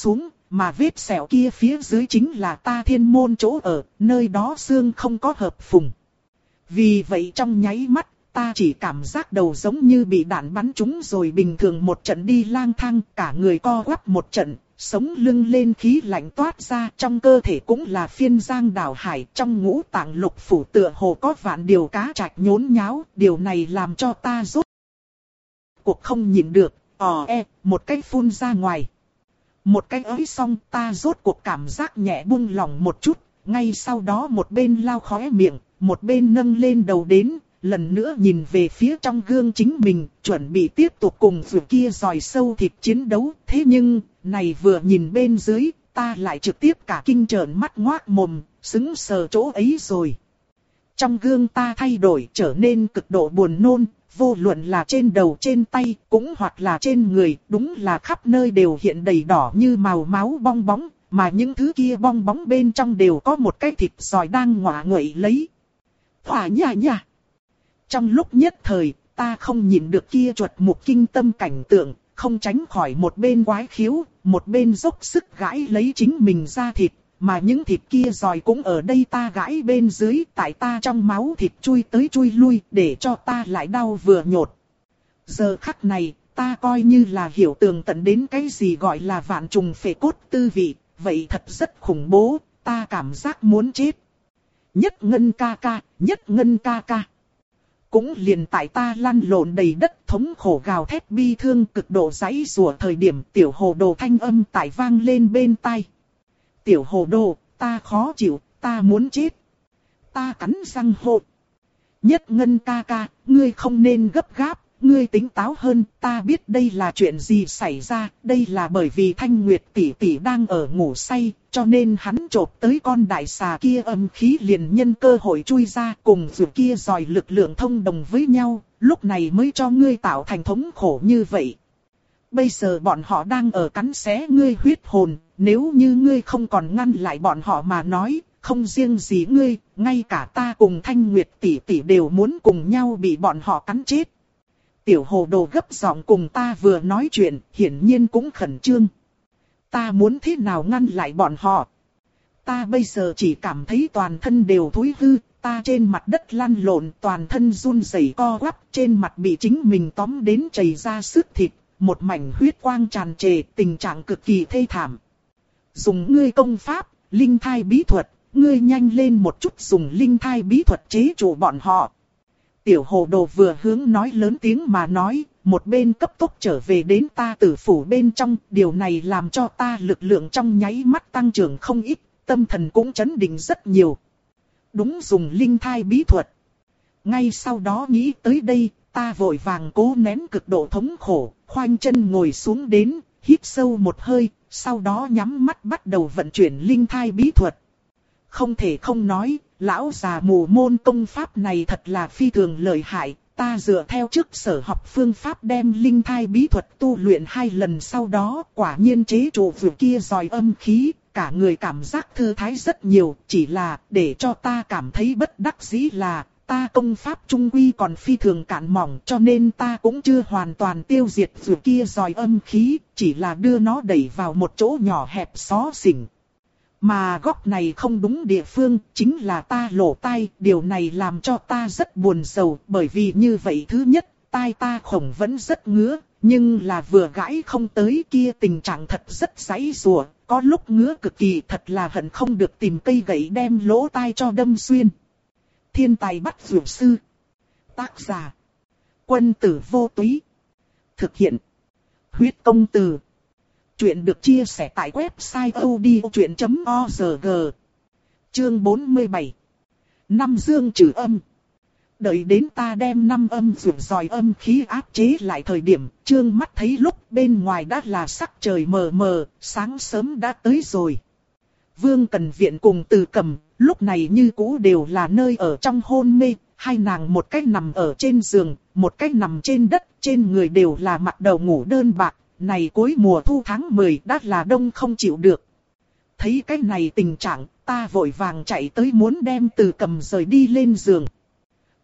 mà vết sẹo kia phía dưới chính là ta thiên môn chỗ ở, nơi đó xương không có hợp phùng. Vì vậy trong nháy mắt, ta chỉ cảm giác đầu giống như bị đạn bắn trúng rồi bình thường một trận đi lang thang, cả người co quắp một trận, sống lưng lên khí lạnh toát ra, trong cơ thể cũng là phiên giang đảo hải, trong ngũ tạng lục phủ tựa hồ có vạn điều cá trạch nhốn nháo, điều này làm cho ta rốt cuộc không nhịn được, ò e, một cái phun ra ngoài. Một cái ới xong ta rốt cuộc cảm giác nhẹ buông lỏng một chút, ngay sau đó một bên lau khóe miệng, một bên nâng lên đầu đến, lần nữa nhìn về phía trong gương chính mình, chuẩn bị tiếp tục cùng vừa kia giòi sâu thịt chiến đấu. Thế nhưng, này vừa nhìn bên dưới, ta lại trực tiếp cả kinh trợn mắt ngoác mồm, sững sờ chỗ ấy rồi. Trong gương ta thay đổi trở nên cực độ buồn nôn, vô luận là trên đầu trên tay, cũng hoặc là trên người, đúng là khắp nơi đều hiện đầy đỏ như màu máu bong bóng, mà những thứ kia bong bóng bên trong đều có một cái thịt giòi đang ngọa nguậy lấy. Hỏa nha nha! Trong lúc nhất thời, ta không nhìn được kia chuột mục kinh tâm cảnh tượng, không tránh khỏi một bên quái khiếu, một bên dốc sức gãi lấy chính mình ra thịt, mà những thịt kia giòi cũng ở đây ta gãi bên dưới, tại ta trong máu thịt chui tới chui lui, để cho ta lại đau vừa nhột. Giờ khắc này, ta coi như là hiểu tường tận đến cái gì gọi là vạn trùng phệ cốt tư vị, vậy thật rất khủng bố, ta cảm giác muốn chết. Nhất ngân ca ca, nhất ngân ca ca. Cũng liền tại ta lăn lộn đầy đất thống khổ gào thét bi thương cực độ giãy rủa thời điểm tiểu hồ đồ thanh âm tại vang lên bên tai. Tiểu hồ đồ, ta khó chịu, ta muốn chết. Ta cắn răng hô. Nhất ngân ca ca, ngươi không nên gấp gáp, ngươi tính táo hơn, ta biết đây là chuyện gì xảy ra, đây là bởi vì Thanh Nguyệt tỷ tỷ đang ở ngủ say, cho nên hắn chộp tới con đại xà kia âm khí liền nhân cơ hội chui ra cùng vừa kia giòi lực lượng thông đồng với nhau, lúc này mới cho ngươi tạo thành thống khổ như vậy. Bây giờ bọn họ đang ở cắn xé ngươi huyết hồn, nếu như ngươi không còn ngăn lại bọn họ mà nói, không riêng gì ngươi, ngay cả ta cùng Thanh Nguyệt tỷ tỷ đều muốn cùng nhau bị bọn họ cắn chết. Tiểu hồ đồ gấp giọng cùng ta vừa nói chuyện, hiển nhiên cũng khẩn trương. Ta muốn thế nào ngăn lại bọn họ? Ta bây giờ chỉ cảm thấy toàn thân đều thối hư, ta trên mặt đất lăn lộn, toàn thân run rẩy co quắp, trên mặt bị chính mình tóm đến chảy ra sức thịt, một mảnh huyết quang tràn trề, tình trạng cực kỳ thê thảm. Dùng ngươi công pháp, linh thai bí thuật, ngươi nhanh lên một chút dùng linh thai bí thuật chế trụ bọn họ. Tiểu hồ đồ vừa hướng nói lớn tiếng mà nói, một bên cấp tốc trở về đến ta tử phủ bên trong, điều này làm cho ta lực lượng trong nháy mắt tăng trưởng không ít, tâm thần cũng chấn định rất nhiều. Đúng dùng linh thai bí thuật. Ngay sau đó nghĩ tới đây, ta vội vàng cố nén cực độ thống khổ, khoanh chân ngồi xuống đến, hít sâu một hơi, sau đó nhắm mắt bắt đầu vận chuyển linh thai bí thuật. Không thể không nói, lão già mù môn công pháp này thật là phi thường lợi hại, ta dựa theo trước sở học phương pháp đem linh thai bí thuật tu luyện hai lần sau đó, quả nhiên chế trụ vừa kia giòi âm khí, cả người cảm giác thư thái rất nhiều, chỉ là để cho ta cảm thấy bất đắc dĩ là, ta công pháp trung quy còn phi thường cạn mỏng cho nên ta cũng chưa hoàn toàn tiêu diệt vừa kia giòi âm khí, chỉ là đưa nó đẩy vào một chỗ nhỏ hẹp xó xỉnh. Mà góc này không đúng địa phương, chính là ta lỗ tai, điều này làm cho ta rất buồn rầu, bởi vì như vậy thứ nhất, tai ta khổng vẫn rất ngứa, nhưng là vừa gãi không tới kia tình trạng thật rất giãy giụa, có lúc ngứa cực kỳ thật là hận không được tìm cây gậy đem lỗ tai cho đâm xuyên. Thiên tài bắt dược sư. Tác giả. Quân tử vô túy. Thực hiện. Huyết công từ. Chuyện được chia sẻ tại website odchuyện chấm org. Chương bốn mươi bảy. Năm dương trừ âm. Đợi đến ta đem năm âm rượu giòi âm khí áp chế lại thời điểm, trương mắt thấy lúc bên ngoài đã là sắc trời mờ mờ, sáng sớm đã tới rồi. Vương Cần Viện cùng Từ Cầm, lúc này như cũ đều là nơi ở trong hôn mê, hai nàng một cách nằm ở trên giường, một cách nằm trên đất, trên người đều là mặc đầu ngủ đơn bạc. Này cuối mùa thu tháng mười đã là đông không chịu được. Thấy cái này tình trạng, ta vội vàng chạy tới muốn đem Từ Cầm rời đi lên giường.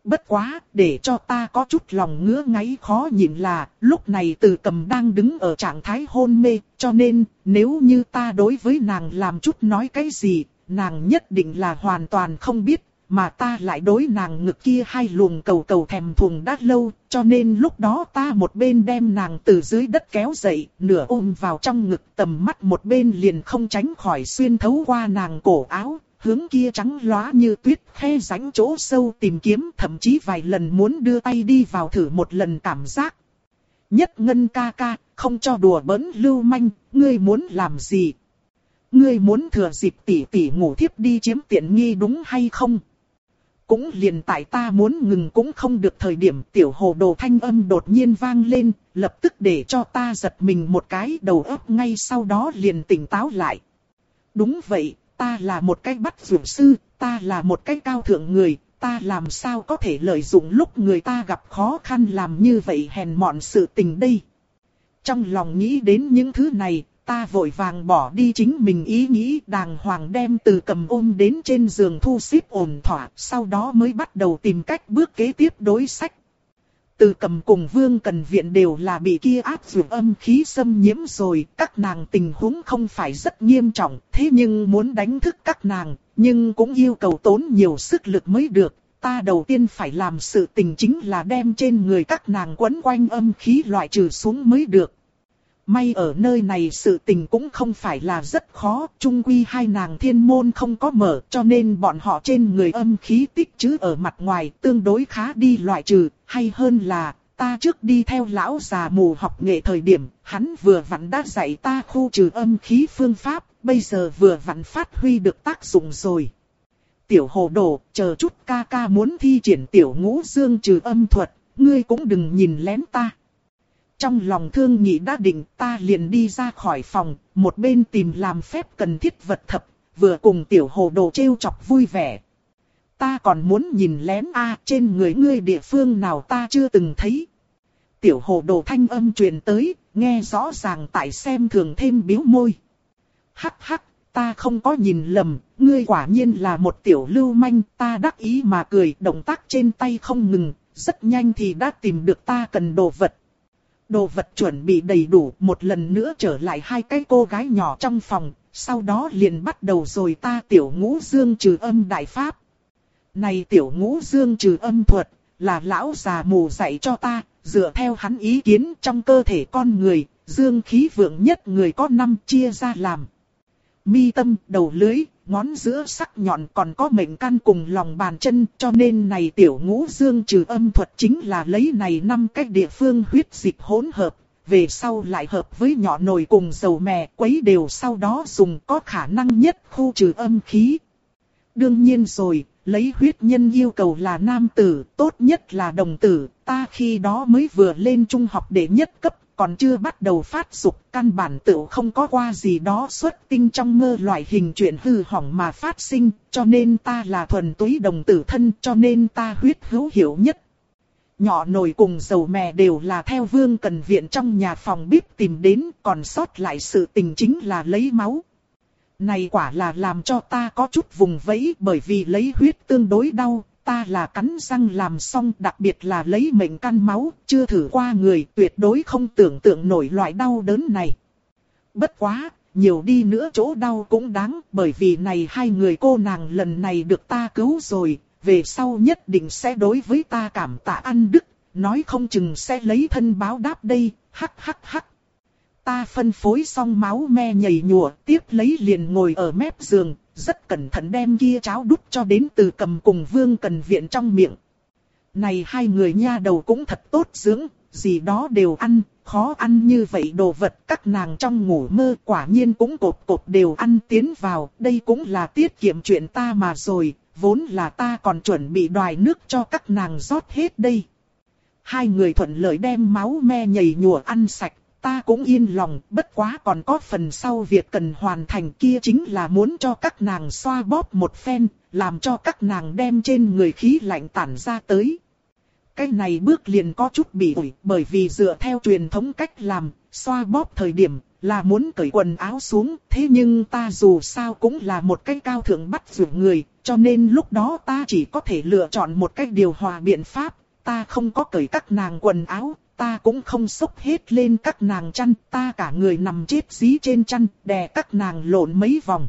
Bất quá, để cho ta có chút lòng ngứa ngáy khó nhịn là, lúc này Từ Cầm đang đứng ở trạng thái hôn mê, cho nên, nếu như ta đối với nàng làm chút nói cái gì, nàng nhất định là hoàn toàn không biết, mà ta lại đối nàng ngực kia hai luồng cầu cầu thèm thuồng đã lâu, cho nên lúc đó ta một bên đem nàng từ dưới đất kéo dậy, nửa ôm vào trong ngực, tầm mắt một bên liền không tránh khỏi xuyên thấu qua nàng cổ áo. Hướng kia trắng lóa như tuyết khe rãnh chỗ sâu tìm kiếm, thậm chí vài lần muốn đưa tay đi vào thử một lần cảm giác. Nhất Ngân ca ca, không cho đùa bỡn lưu manh, ngươi muốn làm gì? Ngươi muốn thừa dịp tỷ tỷ ngủ thiếp đi chiếm tiện nghi đúng hay không? Cũng liền tại ta muốn ngừng cũng không được thời điểm tiểu hồ đồ thanh âm đột nhiên vang lên, lập tức để cho ta giật mình một cái đầu óc ngay sau đó liền tỉnh táo lại. Đúng vậy. Ta là một cái bắt dược sư, ta là một cái cao thượng người, ta làm sao có thể lợi dụng lúc người ta gặp khó khăn làm như vậy hèn mọn sự tình đây. Trong lòng nghĩ đến những thứ này, ta vội vàng bỏ đi chính mình ý nghĩ đàng hoàng đem Từ Cầm ôm đến trên giường thu xếp ổn thỏa, sau đó mới bắt đầu tìm cách bước kế tiếp đối sách. Từ Cầm cùng Vương Cần Viện đều là bị kia áp dụng âm khí xâm nhiễm rồi, các nàng tình huống không phải rất nghiêm trọng, thế nhưng muốn đánh thức các nàng, nhưng cũng yêu cầu tốn nhiều sức lực mới được. Ta đầu tiên phải làm sự tình chính là đem trên người các nàng quấn quanh âm khí loại trừ xuống mới được. May ở nơi này sự tình cũng không phải là rất khó, chung quy hai nàng thiên môn không có mở, cho nên bọn họ trên người âm khí tích trữ ở mặt ngoài tương đối khá đi loại trừ, hay hơn là, ta trước đi theo lão già mù học nghệ thời điểm, hắn vừa vặn đã dạy ta khu trừ âm khí phương pháp, bây giờ vừa vặn phát huy được tác dụng rồi. Tiểu hồ đồ, chờ chút ca ca muốn thi triển tiểu ngũ dương trừ âm thuật, ngươi cũng đừng nhìn lén ta. Trong lòng thương nhị đã định, ta liền đi ra khỏi phòng, một bên tìm làm phép cần thiết vật thập, vừa cùng tiểu hồ đồ trêu chọc vui vẻ. Ta còn muốn nhìn lén a à, trên người ngươi địa phương nào ta chưa từng thấy. Tiểu hồ đồ thanh âm truyền tới, nghe rõ ràng tại xem thường thêm biếu môi. Hắc hắc, ta không có nhìn lầm, ngươi quả nhiên là một tiểu lưu manh, ta đắc ý mà cười, động tác trên tay không ngừng, rất nhanh thì đã tìm được ta cần đồ vật. Đồ vật chuẩn bị đầy đủ, một lần nữa trở lại hai cái cô gái nhỏ trong phòng, sau đó liền bắt đầu rồi ta tiểu ngũ dương trừ âm đại pháp. Này tiểu ngũ dương trừ âm thuật, là lão già mù dạy cho ta, dựa theo hắn ý kiến trong cơ thể con người, dương khí vượng nhất người có năm chia ra làm. Mi tâm, đầu lưỡi, ngón giữa sắc nhọn còn có mệnh căn cùng lòng bàn chân, cho nên này tiểu ngũ dương trừ âm thuật chính là lấy này năm cách địa phương huyết dịch hỗn hợp, về sau lại hợp với nhỏ nồi cùng dầu mè quấy đều sau đó dùng có khả năng nhất khu trừ âm khí. Đương nhiên rồi, lấy huyết nhân yêu cầu là nam tử, tốt nhất là đồng tử, ta khi đó mới vừa lên trung học đệ nhất cấp. Còn chưa bắt đầu phát dục, căn bản tựu không có qua gì đó xuất tinh trong mơ loại hình chuyện hư hỏng mà phát sinh, cho nên ta là thuần túy đồng tử thân, cho nên ta huyết hữu hiểu nhất. Nhỏ nồi cùng dầu mè đều là theo Vương Cần Viện trong nhà phòng bếp tìm đến, còn sót lại sự tình chính là lấy máu. Này quả là làm cho ta có chút vùng vẫy, bởi vì lấy huyết tương đối đau. Ta là cắn răng làm xong, đặc biệt là lấy mệnh căn máu, chưa thử qua người, tuyệt đối không tưởng tượng nổi loại đau đớn này. Bất quá, nhiều đi nữa chỗ đau cũng đáng, bởi vì này hai người cô nàng lần này được ta cứu rồi, về sau nhất định sẽ đối với ta cảm tạ ăn đức, nói không chừng sẽ lấy thân báo đáp đây, hắc hắc hắc. Ta phân phối xong máu me nhầy nhụa, tiếp lấy liền ngồi ở mép giường, rất cẩn thận đem kia cháo đút cho đến Từ Cầm cùng Vương Cần Viện trong miệng. Này hai người nha đầu cũng thật tốt dưỡng, gì đó đều ăn, khó ăn như vậy đồ vật các nàng trong ngủ mơ quả nhiên cũng cộp cộp đều ăn tiến vào, đây cũng là tiết kiệm chuyện ta mà rồi, vốn là ta còn chuẩn bị đoài nước cho các nàng rót hết đây. Hai người thuận lợi đem máu me nhầy nhụa ăn sạch. Ta cũng yên lòng, bất quá còn có phần sau việc cần hoàn thành kia chính là muốn cho các nàng xoa bóp một phen, làm cho các nàng đem trên người khí lạnh tản ra tới. Cái này bước liền có chút bị ủi, bởi vì dựa theo truyền thống cách làm, xoa bóp thời điểm, là muốn cởi quần áo xuống, thế nhưng ta dù sao cũng là một cái cao thượng bắt giữ người, cho nên lúc đó ta chỉ có thể lựa chọn một cách điều hòa biện pháp, ta không có cởi các nàng quần áo, ta cũng không xốc hết lên các nàng chăn, ta cả người nằm chết dí trên chăn, đè các nàng lộn mấy vòng.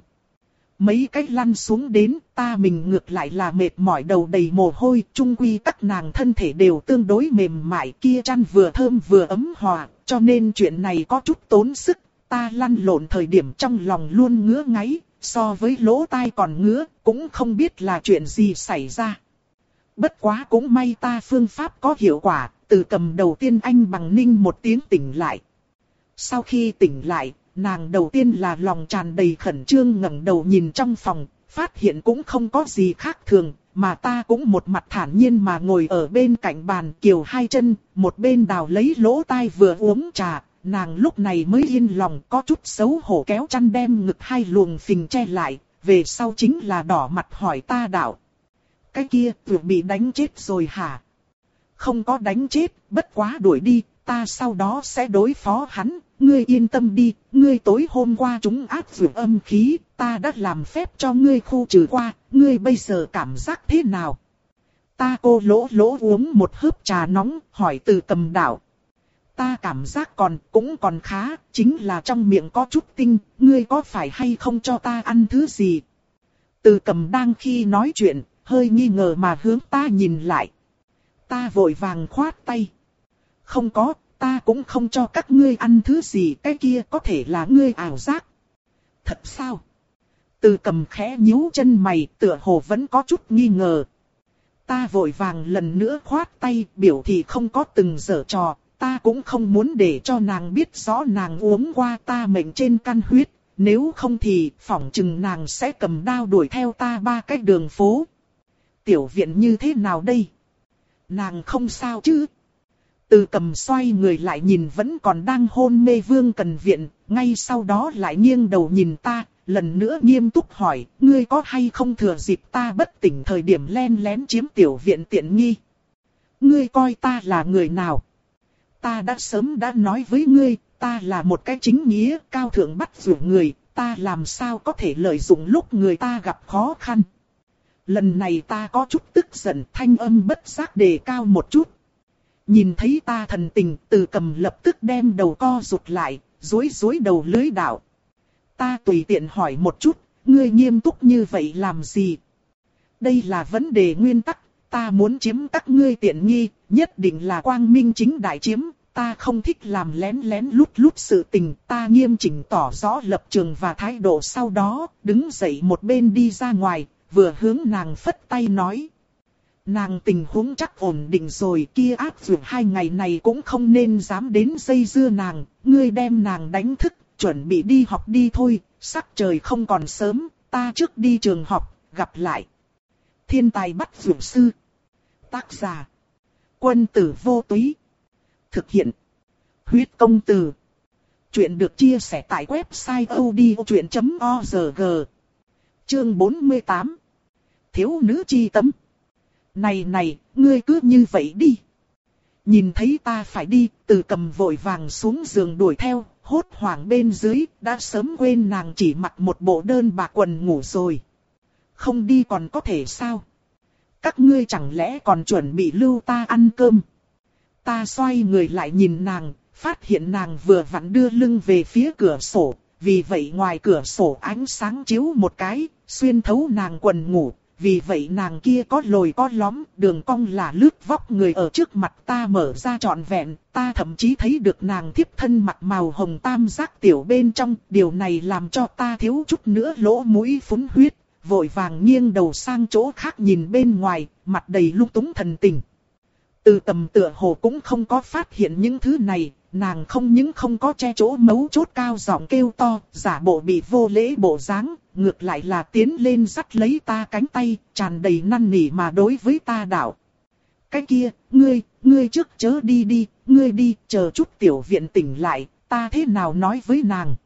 Mấy cách lăn xuống đến, ta mình ngược lại là mệt mỏi đầu đầy mồ hôi, chung quy các nàng thân thể đều tương đối mềm mại, kia chăn vừa thơm vừa ấm hòa, cho nên chuyện này có chút tốn sức, ta lăn lộn thời điểm trong lòng luôn ngứa ngáy, so với lỗ tai còn ngứa, cũng không biết là chuyện gì xảy ra. Bất quá cũng may ta phương pháp có hiệu quả, từ cầm đầu tiên anh bằng ninh một tiếng tỉnh lại. Sau khi tỉnh lại, nàng đầu tiên là lòng tràn đầy khẩn trương ngẩng đầu nhìn trong phòng, phát hiện cũng không có gì khác thường, mà ta cũng một mặt thản nhiên mà ngồi ở bên cạnh bàn kiều hai chân, một bên đào lấy lỗ tai vừa uống trà, nàng lúc này mới yên lòng có chút xấu hổ kéo chăn đem ngực hai luồng phình che lại, về sau chính là đỏ mặt hỏi ta đạo. Cái kia vừa bị đánh chết rồi hả? Không có đánh chết, bất quá đuổi đi, ta sau đó sẽ đối phó hắn, ngươi yên tâm đi, ngươi tối hôm qua chúng áp dụng âm khí, ta đã làm phép cho ngươi khu trừ qua, ngươi bây giờ cảm giác thế nào? Ta cô lỗ lỗ uống một hớp trà nóng, hỏi Từ Cầm đạo. Ta cảm giác còn, cũng còn khá, chính là trong miệng có chút tinh, ngươi có phải hay không cho ta ăn thứ gì? Từ Cầm đang khi nói chuyện, hơi nghi ngờ mà hướng ta nhìn lại. Ta vội vàng khoát tay. Không có, ta cũng không cho các ngươi ăn thứ gì, cái kia có thể là ngươi ảo giác. Thật sao? Từ Cầm khẽ nhíu chân mày, tựa hồ vẫn có chút nghi ngờ. Ta vội vàng lần nữa khoát tay, biểu thị không có từng giở trò, ta cũng không muốn để cho nàng biết rõ nàng uống qua ta mệnh trên căn huyết, nếu không thì phỏng chừng nàng sẽ cầm đao đuổi theo ta ba cái đường phố. Tiểu viện như thế nào đây? Nàng không sao chứ? Từ Cầm xoay người lại nhìn vẫn còn đang hôn mê Vương Cần Viện, ngay sau đó lại nghiêng đầu nhìn ta, lần nữa nghiêm túc hỏi, ngươi có hay không thừa dịp ta bất tỉnh thời điểm len lén chiếm tiểu viện tiện nghi? Ngươi coi ta là người nào? Ta đã sớm đã nói với ngươi, ta là một cái chính nghĩa cao thượng bắt giữ người, ta làm sao có thể lợi dụng lúc người ta gặp khó khăn. Lần này ta có chút tức giận, thanh âm bất giác đề cao một chút. Nhìn thấy ta thần tình, Từ Cầm lập tức đem đầu co rụt lại, rối rối đầu lưới đạo. Ta tùy tiện hỏi một chút, ngươi nghiêm túc như vậy làm gì? Đây là vấn đề nguyên tắc, ta muốn chiếm các ngươi tiện nghi, nhất định là quang minh chính đại chiếm, ta không thích làm lén lén lút lút sự tình, ta nghiêm chỉnh tỏ rõ lập trường và thái độ sau đó, đứng dậy một bên đi ra ngoài, vừa hướng nàng phất tay nói. Nàng tình huống chắc ổn định rồi, kia áp dụng hai ngày này cũng không nên dám đến dây dưa nàng, ngươi đem nàng đánh thức, chuẩn bị đi học đi thôi, sắc trời không còn sớm, ta trước đi trường học, gặp lại. Thiên tài bắt dụng sư. Tác giả. Quân tử vô túy. Thực hiện. Huyết công từ. Chuyện được chia sẻ tại website odchuyện chấm org. Chương bốn mươi tám. Thiếu nữ chi tâm. Này này, ngươi cứ như vậy đi. Nhìn thấy ta phải đi, Từ Cầm vội vàng xuống giường đuổi theo, hốt hoảng bên dưới, đã sớm quên nàng chỉ mặc một bộ đơn bạc quần ngủ rồi. Không đi còn có thể sao? Các ngươi chẳng lẽ còn chuẩn bị lưu ta ăn cơm? Ta xoay người lại nhìn nàng, phát hiện nàng vừa vặn đưa lưng về phía cửa sổ, vì vậy ngoài cửa sổ ánh sáng chiếu một cái, xuyên thấu nàng quần ngủ. Vì vậy nàng kia có lồi có lõm, đường cong là lướt vóc người ở trước mặt ta mở ra trọn vẹn, ta thậm chí thấy được nàng thiếp thân mặt màu hồng tam giác tiểu bên trong, điều này làm cho ta thiếu chút nữa lỗ mũi phúng huyết, vội vàng nghiêng đầu sang chỗ khác nhìn bên ngoài, mặt đầy lung túng thần tình. Từ Cầm tựa hồ cũng không có phát hiện những thứ này, nàng không những không có che chỗ mấu chốt cao giọng kêu to, giả bộ bị vô lễ bộ dáng, ngược lại là tiến lên dắt lấy ta cánh tay, tràn đầy năn nỉ mà đối với ta đạo. Cái kia, ngươi, ngươi trước chớ đi đi, ngươi đi, chờ chút tiểu viện tỉnh lại, ta thế nào nói với nàng.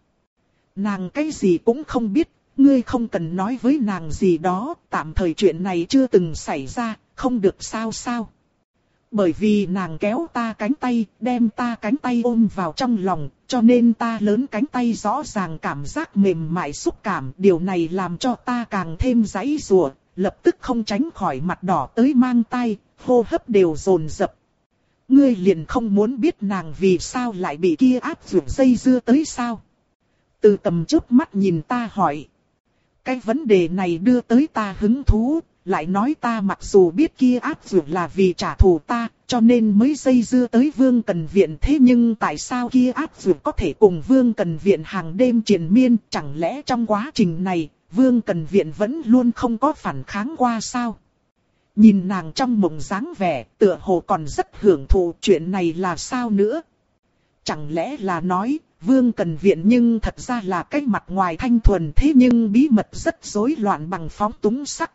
Nàng cái gì cũng không biết, ngươi không cần nói với nàng gì đó, tạm thời chuyện này chưa từng xảy ra, không được sao sao. Bởi vì nàng kéo ta cánh tay, đem ta cánh tay ôm vào trong lòng, cho nên ta lớn cánh tay rõ ràng cảm giác mềm mại xúc cảm. Điều này làm cho ta càng thêm giãy giụa, lập tức không tránh khỏi mặt đỏ tới mang tai, hô hấp đều dồn dập. Ngươi liền không muốn biết nàng vì sao lại bị kia áp dụng dây dưa tới sao? Từ Cầm chớp mắt nhìn ta hỏi. Cái vấn đề này đưa tới ta hứng thú, lại nói ta mặc dù biết kia áp dụng là vì trả thù ta, cho nên mới dây dưa tới Vương Cần Viện, thế nhưng tại sao kia áp dụng có thể cùng Vương Cần Viện hàng đêm triền miên, chẳng lẽ trong quá trình này, Vương Cần Viện vẫn luôn không có phản kháng qua sao? Nhìn nàng trong mộng dáng vẻ, tựa hồ còn rất hưởng thụ, chuyện này là sao nữa? Chẳng lẽ là nói, Vương Cần Viện nhưng thật ra là cái mặt ngoài thanh thuần, thế nhưng bí mật rất rối loạn bằng phóng túng sắc.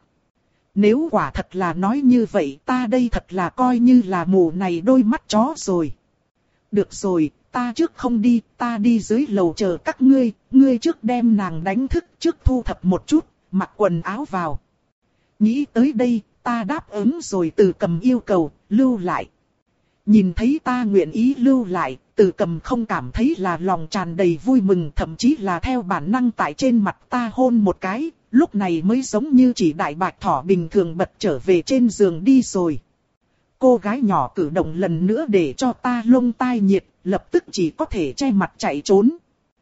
Nếu quả thật là nói như vậy, ta đây thật là coi như là mù này đôi mắt chó rồi. Được rồi, ta trước không đi, ta đi dưới lầu chờ các ngươi, ngươi trước đem nàng đánh thức, trước thu thập một chút, mặc quần áo vào. Nghĩ tới đây, ta đáp ứng rồi. Từ Cầm yêu cầu, lưu lại. Nhìn thấy ta nguyện ý lưu lại, Từ Cầm không cảm thấy là lòng tràn đầy vui mừng, thậm chí là theo bản năng tại trên mặt ta hôn một cái, lúc này mới giống như chỉ đại bạch thỏ bình thường bật trở về trên giường đi rồi. Cô gái nhỏ cử động lần nữa để cho ta lông tai nhiệt, lập tức chỉ có thể che mặt chạy trốn.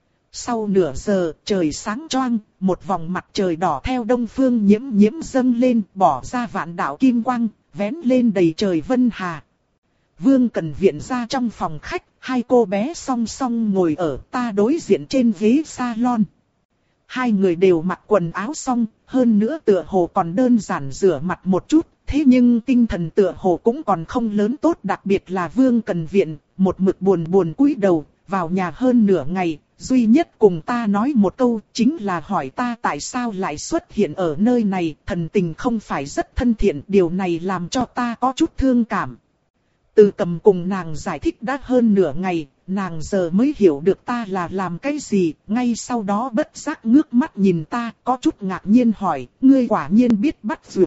Sau nửa giờ, trời sáng choang, một vòng mặt trời đỏ theo đông phương nhiễm nhiễm dâng lên, bỏ ra vạn đạo kim quang, vén lên đầy trời vân hà. Vương Cần Viện ra trong phòng khách, hai cô bé song song ngồi ở ta đối diện trên ghế salon. Hai người đều mặc quần áo xong, hơn nữa tựa hồ còn đơn giản rửa mặt một chút, thế nhưng tinh thần tựa hồ cũng còn không lớn tốt, đặc biệt là Vương Cần Viện, một mực buồn buồn cúi đầu, vào nhà hơn nửa ngày, duy nhất cùng ta nói một câu chính là hỏi ta tại sao lại xuất hiện ở nơi này, thần tình không phải rất thân thiện, điều này làm cho ta có chút thương cảm. Từ Cầm cùng nàng giải thích đã hơn nửa ngày, nàng giờ mới hiểu được ta là làm cái gì, ngay sau đó bất giác ngước mắt nhìn ta, có chút ngạc nhiên hỏi, ngươi quả nhiên biết bắt dược.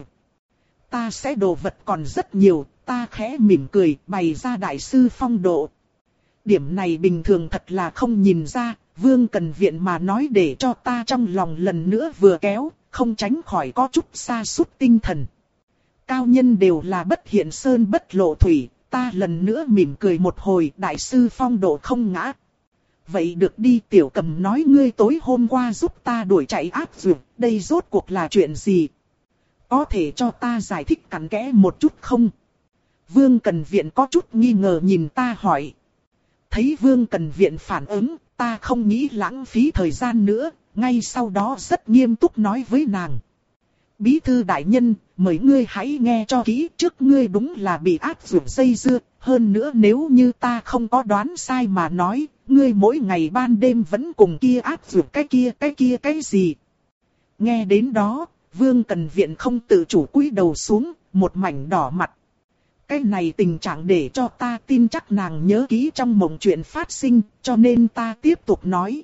Ta sẽ đồ vật còn rất nhiều, ta khẽ mỉm cười, bày ra đại sư phong độ. Điểm này bình thường thật là không nhìn ra, Vương Cần Viện mà nói để cho ta trong lòng lần nữa vừa kéo, không tránh khỏi có chút sa sút tinh thần. Cao nhân đều là bất hiện sơn bất lộ thủy. Ta lần nữa mỉm cười một hồi, đại sư phong độ không ngã. Vậy được đi. Tiểu Cầm nói ngươi tối hôm qua giúp ta đuổi chạy áp dược, đây rốt cuộc là chuyện gì? Có thể cho ta giải thích cặn kẽ một chút không? Vương Cần Viện có chút nghi ngờ nhìn ta hỏi. Thấy Vương Cần Viện phản ứng, ta không nghĩ lãng phí thời gian nữa, ngay sau đó rất nghiêm túc nói với nàng. Bí thư đại nhân, mời ngươi hãy nghe cho kỹ, trước ngươi đúng là bị áp dụng dây dưa, hơn nữa nếu như ta không có đoán sai mà nói, ngươi mỗi ngày ban đêm vẫn cùng kia áp dụng cái kia cái kia cái gì. Nghe đến đó, Vương Cần Viện không tự chủ cúi đầu xuống, một mảnh đỏ mặt. Cái này tình trạng để cho ta tin chắc nàng nhớ kỹ trong mộng chuyện phát sinh, cho nên ta tiếp tục nói.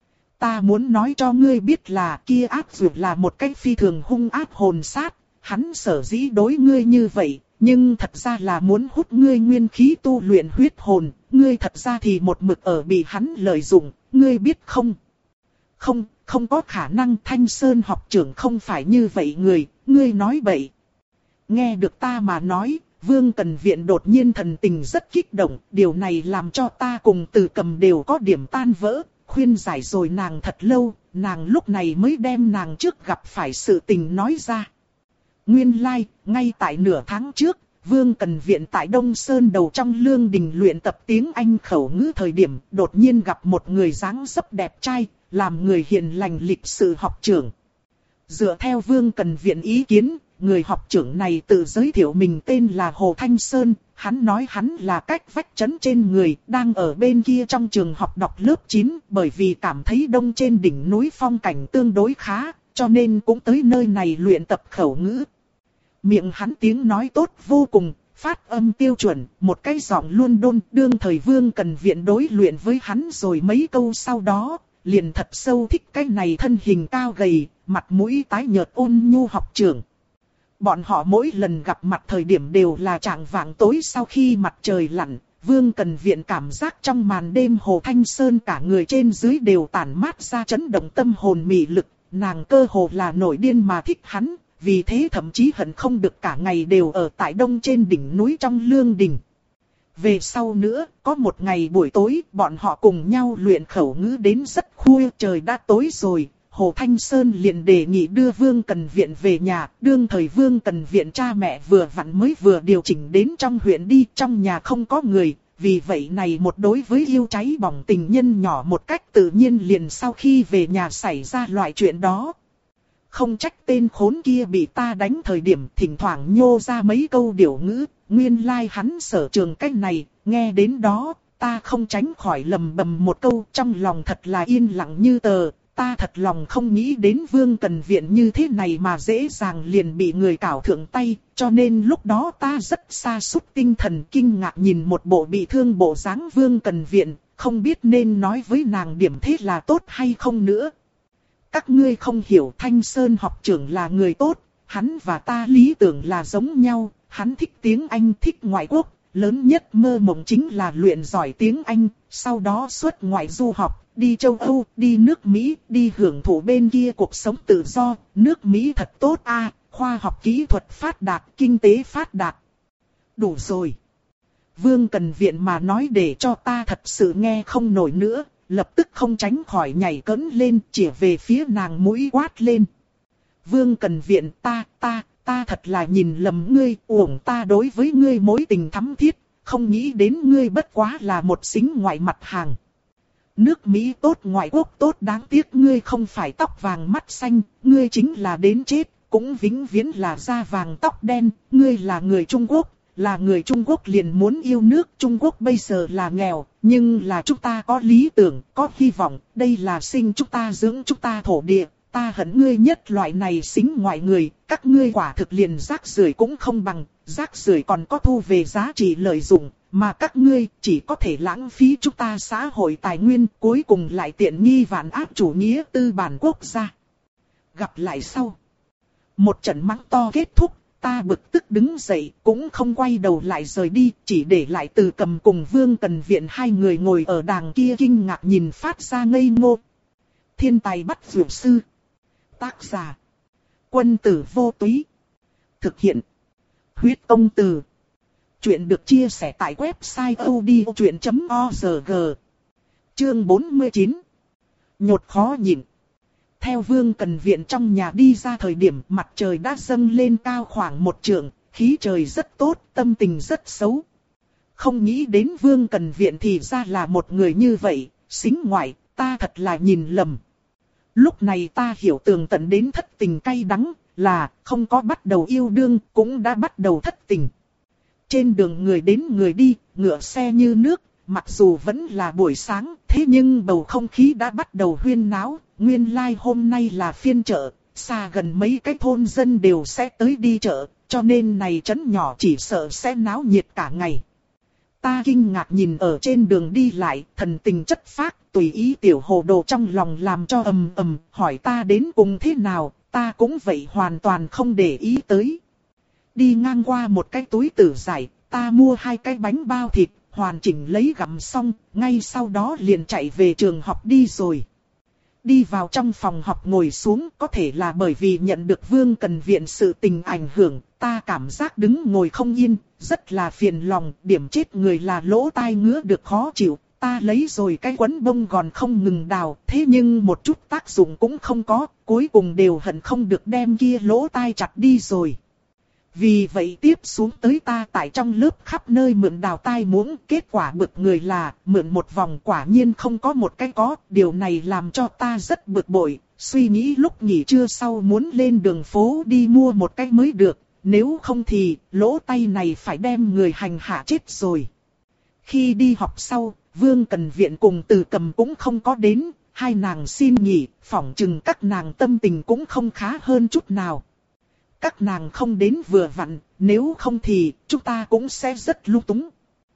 Ta muốn nói cho ngươi biết là kia áp dụng là một cách phi thường hung ác hồn sát, hắn sở dĩ đối ngươi như vậy, nhưng thật ra là muốn hút ngươi nguyên khí tu luyện huyết hồn, ngươi thật ra thì một mực ở bị hắn lợi dụng, ngươi biết không? Không, không có khả năng, Thanh Sơn học trưởng không phải như vậy người, ngươi nói bậy. Nghe được ta mà nói, Vương Cần Viện đột nhiên thần tình rất kích động, điều này làm cho ta cùng Từ Cầm đều có điểm tan vỡ. Khuyên giải rồi nàng thật lâu, nàng lúc này mới đem nàng trước gặp phải sự tình nói ra. Nguyên lai, like, ngay tại nửa tháng trước, Vương Cần Viện tại Đông Sơn đầu trong lương đình luyện tập tiếng Anh khẩu ngữ thời điểm, đột nhiên gặp một người dáng dấp đẹp trai, làm người hiền lành lịch sự học trưởng. Dựa theo Vương Cần Viện ý kiến, người học trưởng này tự giới thiệu mình tên là Hồ Thanh Sơn, hắn nói hắn là cách vách trấn trên người, đang ở bên kia trong trường học đọc lớp chín, bởi vì cảm thấy đông trên đỉnh núi phong cảnh tương đối khá, cho nên cũng tới nơi này luyện tập khẩu ngữ. Miệng hắn tiếng nói tốt vô cùng, phát âm tiêu chuẩn, một cái giọng luôn đôn, đương thời Vương Cần Viện đối luyện với hắn rồi mấy câu sau đó, liền thật sâu thích cái này thân hình cao gầy, mặt mũi tái nhợt ôn nhu học trưởng. bọn họ mỗi lần gặp mặt thời điểm đều là chạng vạng tối sau khi mặt trời lặn. Vương Cần Viện cảm giác trong màn đêm Hồ Thanh Sơn cả người trên dưới đều tản mát ra chấn động tâm hồn mị lực. Nàng cơ hồ là nổi điên mà thích hắn, vì thế thậm chí hận không được cả ngày đều ở tại đông trên đỉnh núi trong lương đình. Về sau nữa, có một ngày buổi tối, bọn họ cùng nhau luyện khẩu ngữ đến rất khuya, trời đã tối rồi. Hồ Thanh Sơn liền đề nghị đưa Vương Cần Viện về nhà, đương thời Vương Cần Viện cha mẹ vừa vặn mới vừa điều chỉnh đến trong huyện đi, trong nhà không có người, vì vậy này một đối với yêu cháy bỏng tình nhân nhỏ một cách tự nhiên liền sau khi về nhà xảy ra loại chuyện đó. Không trách tên khốn kia bị ta đánh thời điểm thỉnh thoảng nhô ra mấy câu điểu ngữ, nguyên lai like hắn sở trường cách này, nghe đến đó, ta không tránh khỏi lầm bầm một câu trong lòng thật là yên lặng như tờ. Ta thật lòng không nghĩ đến Vương Cần Viện như thế này mà dễ dàng liền bị người cào thượng tay, cho nên lúc đó ta rất sa sút tinh thần kinh ngạc nhìn một bộ bị thương bộ dáng Vương Cần Viện, không biết nên nói với nàng điểm thế là tốt hay không nữa. Các ngươi không hiểu Thanh Sơn học trưởng là người tốt, hắn và ta lý tưởng là giống nhau, hắn thích tiếng Anh thích ngoại quốc, lớn nhất mơ mộng chính là luyện giỏi tiếng Anh, sau đó xuất ngoại du học. Đi châu Âu, đi nước Mỹ, đi hưởng thụ bên kia cuộc sống tự do, nước Mỹ thật tốt a, à, khoa học kỹ thuật phát đạt, kinh tế phát đạt. Đủ rồi. Vương Cần Viện mà nói để cho ta thật sự nghe không nổi nữa, lập tức không tránh khỏi nhảy cẫng lên, chỉ về phía nàng mũi quát lên. Vương Cần Viện ta, ta, ta thật là nhìn lầm ngươi, uổng ta đối với ngươi mối tình thắm thiết, không nghĩ đến ngươi bất quá là một xính ngoại mặt hàng. Nước Mỹ tốt ngoại quốc tốt đáng tiếc ngươi không phải tóc vàng mắt xanh, ngươi chính là đến chết, cũng vĩnh viễn là da vàng tóc đen, ngươi là người Trung Quốc, là người Trung Quốc liền muốn yêu nước, Trung Quốc bây giờ là nghèo, nhưng là chúng ta có lý tưởng, có hy vọng, đây là sinh chúng ta dưỡng chúng ta thổ địa, ta hận ngươi nhất loại này xính ngoại người, các ngươi quả thực liền rác rưởi cũng không bằng, rác rưởi còn có thu về giá trị lợi dụng. Mà các ngươi chỉ có thể lãng phí chúng ta xã hội tài nguyên, cuối cùng lại tiện nghi vạn áp chủ nghĩa tư bản quốc gia. Gặp lại sau. Một trận mắng to kết thúc, ta bực tức đứng dậy, cũng không quay đầu lại rời đi, chỉ để lại Từ Cầm cùng Vương Cần Viện hai người ngồi ở đàng kia kinh ngạc nhìn phát ra ngây ngô. Thiên tài bắt dược sư. Tác giả. Quân tử vô túy. Thực hiện. Huyết công từ. Chuyện được chia sẻ tại website odchuyện chấm org. Chương bốn mươi chín. Nhột khó nhịn. Theo Vương Cần Viện trong nhà đi ra thời điểm mặt trời đã dâng lên cao khoảng một trượng, khí trời rất tốt, tâm tình rất xấu. Không nghĩ đến Vương Cần Viện thì ra là một người như vậy, xính ngoại, ta thật là nhìn lầm. Lúc này ta hiểu tường tận đến thất tình cay đắng, là không có bắt đầu yêu đương, cũng đã bắt đầu thất tình. Trên đường người đến người đi, ngựa xe như nước, mặc dù vẫn là buổi sáng, thế nhưng bầu không khí đã bắt đầu huyên náo. Nguyên lai like hôm nay là phiên chợ, xa gần mấy cái thôn dân đều sẽ tới đi chợ, cho nên này trấn nhỏ chỉ sợ sẽ náo nhiệt cả ngày. Ta kinh ngạc nhìn ở trên đường đi lại, thần tình chất phác, tùy ý tiểu hồ đồ trong lòng làm cho ầm ầm, hỏi ta đến cùng thế nào, ta cũng vậy hoàn toàn không để ý tới. Đi ngang qua một cái túi tử giải, ta mua hai cái bánh bao thịt, hoàn chỉnh lấy gặm xong, ngay sau đó liền chạy về trường học đi rồi. Đi vào trong phòng học ngồi xuống, có thể là bởi vì nhận được Vương Cần Viện sự tình ảnh hưởng, ta cảm giác đứng ngồi không yên, rất là phiền lòng, điểm chết người là lỗ tai ngứa được khó chịu. Ta lấy rồi cái quấn bông gòn không ngừng đào, thế nhưng một chút tác dụng cũng không có, cuối cùng đều hận không được đem kia lỗ tai chặt đi rồi. Vì vậy tiếp xuống tới ta tại trong lớp khắp nơi mượn đào tai muỗng, kết quả bực người là mượn một vòng quả nhiên không có một cái có, điều này làm cho ta rất bực bội, suy nghĩ lúc nghỉ trưa sau muốn lên đường phố đi mua một cái mới được, nếu không thì lỗ tai này phải đem người hành hạ chết rồi. Khi đi học sau, Vương Cần Viện cùng Từ Cầm cũng không có đến, hai nàng xin nghỉ, phỏng chừng các nàng tâm tình cũng không khá hơn chút nào. Các nàng không đến vừa vặn, nếu không thì chúng ta cũng sẽ rất lung túng.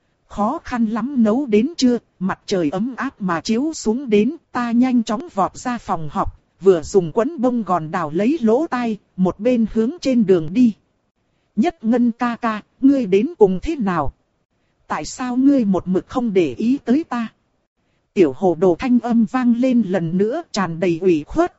Khó khăn lắm nấu đến trưa, mặt trời ấm áp mà chiếu xuống đến, ta nhanh chóng vọt ra phòng học, vừa dùng quấn bông gòn đào lấy lỗ tai, một bên hướng trên đường đi. Nhất Ngân ca ca, ngươi đến cùng thế nào? Tại sao ngươi một mực không để ý tới ta? Tiểu hồ đồ thanh âm vang lên lần nữa tràn đầy ủy khuất.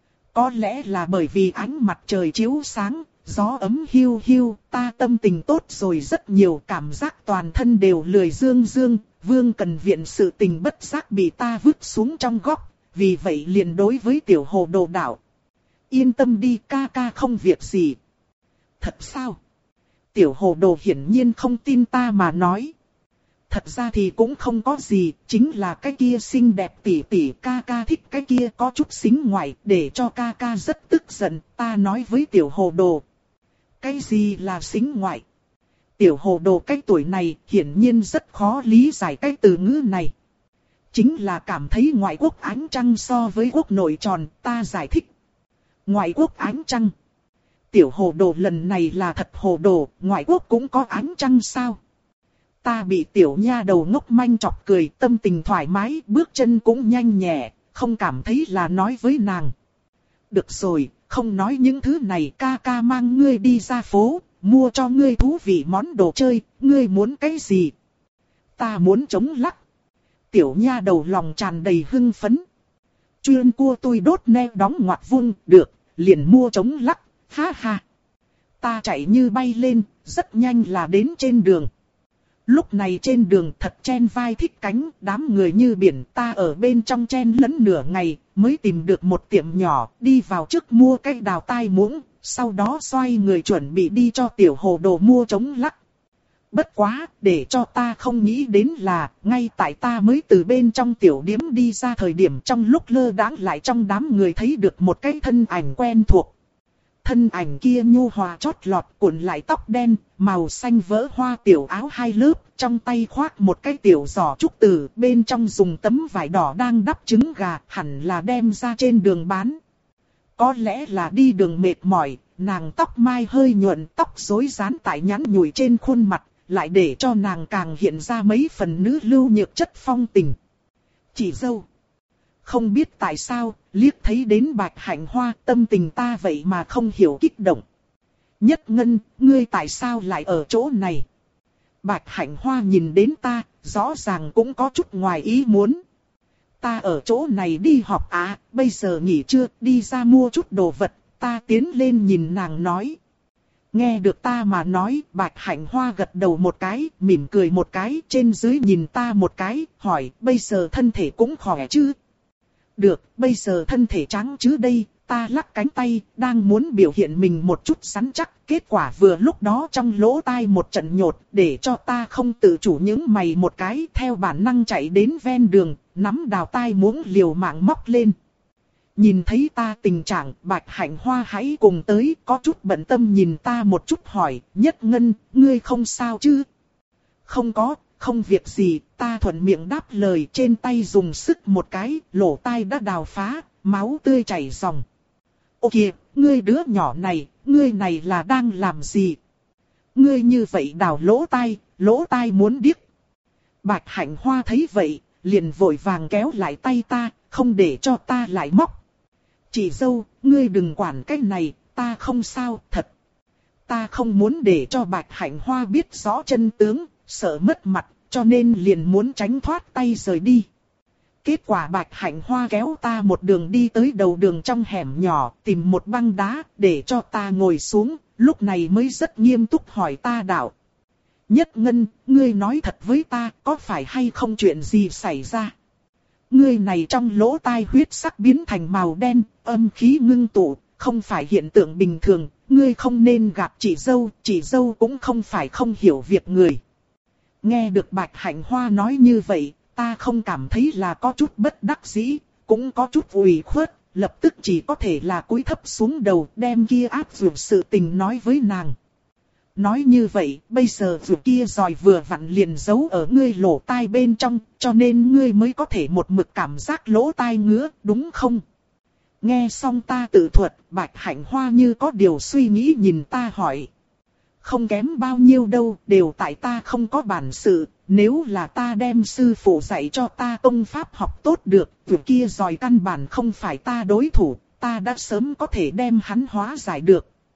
Có lẽ là bởi vì ánh mặt trời chiếu sáng, gió ấm hiu hiu, ta tâm tình tốt rồi rất nhiều, cảm giác toàn thân đều lười dương dương, Vương Cần Viện sự tình bất giác bị ta vứt xuống trong góc, vì vậy liền đối với tiểu hồ đồ đạo. Yên tâm đi ca ca không việc gì. Thật sao? Tiểu hồ đồ hiển nhiên không tin ta mà nói. Thật ra thì cũng không có gì, chính là cái kia xinh đẹp tỉ tỉ, ca ca thích cái kia có chút xính ngoại, để cho ca ca rất tức giận, ta nói với tiểu hồ đồ. Cái gì là xính ngoại? Tiểu hồ đồ cái tuổi này hiển nhiên rất khó lý giải cái từ ngữ này. Chính là cảm thấy ngoại quốc ánh trăng so với quốc nội tròn, ta giải thích. Ngoại quốc ánh trăng. Tiểu hồ đồ lần này là thật hồ đồ, ngoại quốc cũng có ánh trăng sao? Ta bị tiểu nha đầu ngốc manh chọc cười, tâm tình thoải mái, bước chân cũng nhanh nhẹ, không cảm thấy là nói với nàng. Được rồi, không nói những thứ này, ca ca mang ngươi đi ra phố, mua cho ngươi thú vị món đồ chơi, ngươi muốn cái gì? Ta muốn chống lắc. Tiểu nha đầu lòng tràn đầy hưng phấn. Chuyên cua tôi đốt ne đóng ngoặc vuông, được, liền mua chống lắc, ha ha. Ta chạy như bay lên, rất nhanh là đến trên đường. Lúc này trên đường thật chen vai thích cánh, đám người như biển, ta ở bên trong chen lẫn nửa ngày, mới tìm được một tiệm nhỏ, đi vào trước mua cái đào tai muỗng, sau đó xoay người chuẩn bị đi cho tiểu hồ đồ mua chống lắc. Bất quá, để cho ta không nghĩ đến là, ngay tại ta mới từ bên trong tiểu điếm đi ra thời điểm trong lúc lơ đãng lại trong đám người thấy được một cái thân ảnh quen thuộc. Thân ảnh kia nhu hòa chót lọt, cuộn lại tóc đen, màu xanh vỡ hoa tiểu áo hai lớp, trong tay khoác một cái tiểu giỏ trúc tử, bên trong dùng tấm vải đỏ đang đắp trứng gà, hẳn là đem ra trên đường bán. Có lẽ là đi đường mệt mỏi, nàng tóc mai hơi nhuận, tóc rối rán tại nhắn nhủi trên khuôn mặt, lại để cho nàng càng hiện ra mấy phần nữ lưu nhược chất phong tình. Chị dâu. Không biết tại sao, liếc thấy đến Bạch Hạnh Hoa, tâm tình ta vậy mà không hiểu kích động. Nhất Ngân, ngươi tại sao lại ở chỗ này? Bạch Hạnh Hoa nhìn đến ta, rõ ràng cũng có chút ngoài ý muốn. Ta ở chỗ này đi họp à, bây giờ nghỉ trưa, đi ra mua chút đồ vật, ta tiến lên nhìn nàng nói. Nghe được ta mà nói, Bạch Hạnh Hoa gật đầu một cái, mỉm cười một cái, trên dưới nhìn ta một cái, hỏi, bây giờ thân thể cũng khỏe chứ? Được, bây giờ thân thể trắng chứ đây, ta lắc cánh tay, đang muốn biểu hiện mình một chút rắn chắc, kết quả vừa lúc đó trong lỗ tai một trận nhột, để cho ta không tự chủ những mày một cái, theo bản năng chạy đến ven đường, nắm đào tai muỗng liều mạng móc lên. Nhìn thấy ta tình trạng, Bạch Hạnh Hoa hãy cùng tới, có chút bận tâm nhìn ta một chút hỏi, Nhất Ngân, ngươi không sao chứ? Không có, không việc gì, ta thuận miệng đáp lời, trên tay dùng sức một cái, lỗ tai đã đào phá, máu tươi chảy ròng. Ô kìa, ngươi đứa nhỏ này, ngươi này là đang làm gì? Ngươi như vậy đào lỗ tai, lỗ tai muốn điếc. Bạch Hạnh Hoa thấy vậy, liền vội vàng kéo lại tay ta, không để cho ta lại móc. Chị dâu, ngươi đừng quản cái này, ta không sao, thật. Ta không muốn để cho Bạch Hạnh Hoa biết rõ chân tướng, sợ mất mặt, cho nên liền muốn tránh thoát tay rời đi. Kết quả Bạch Hạnh Hoa kéo ta một đường đi tới đầu đường trong hẻm nhỏ, tìm một băng đá, để cho ta ngồi xuống, lúc này mới rất nghiêm túc hỏi ta đạo. Nhất Ngân, ngươi nói thật với ta, có phải hay không chuyện gì xảy ra? Ngươi này trong lỗ tai huyết sắc biến thành màu đen, âm khí ngưng tụ, không phải hiện tượng bình thường, ngươi không nên gặp chị dâu, chị dâu cũng không phải không hiểu việc người. Nghe được Bạch Hạnh Hoa nói như vậy, ta không cảm thấy là có chút bất đắc dĩ, cũng có chút ủy khuất, lập tức chỉ có thể là cúi thấp xuống đầu đem kia áp dụng sự tình nói với nàng. Nói như vậy, bây giờ dù kia giòi vừa vặn liền giấu ở ngươi lỗ tai bên trong, cho nên ngươi mới có thể một mực cảm giác lỗ tai ngứa, đúng không? Nghe xong ta tự thuật, Bạch Hạnh Hoa như có điều suy nghĩ nhìn ta hỏi. Không kém bao nhiêu đâu, đều tại ta không có bản sự, nếu là ta đem sư phụ dạy cho ta công pháp học tốt được, dù kia giòi căn bản không phải ta đối thủ, ta đã sớm có thể đem hắn hóa giải được.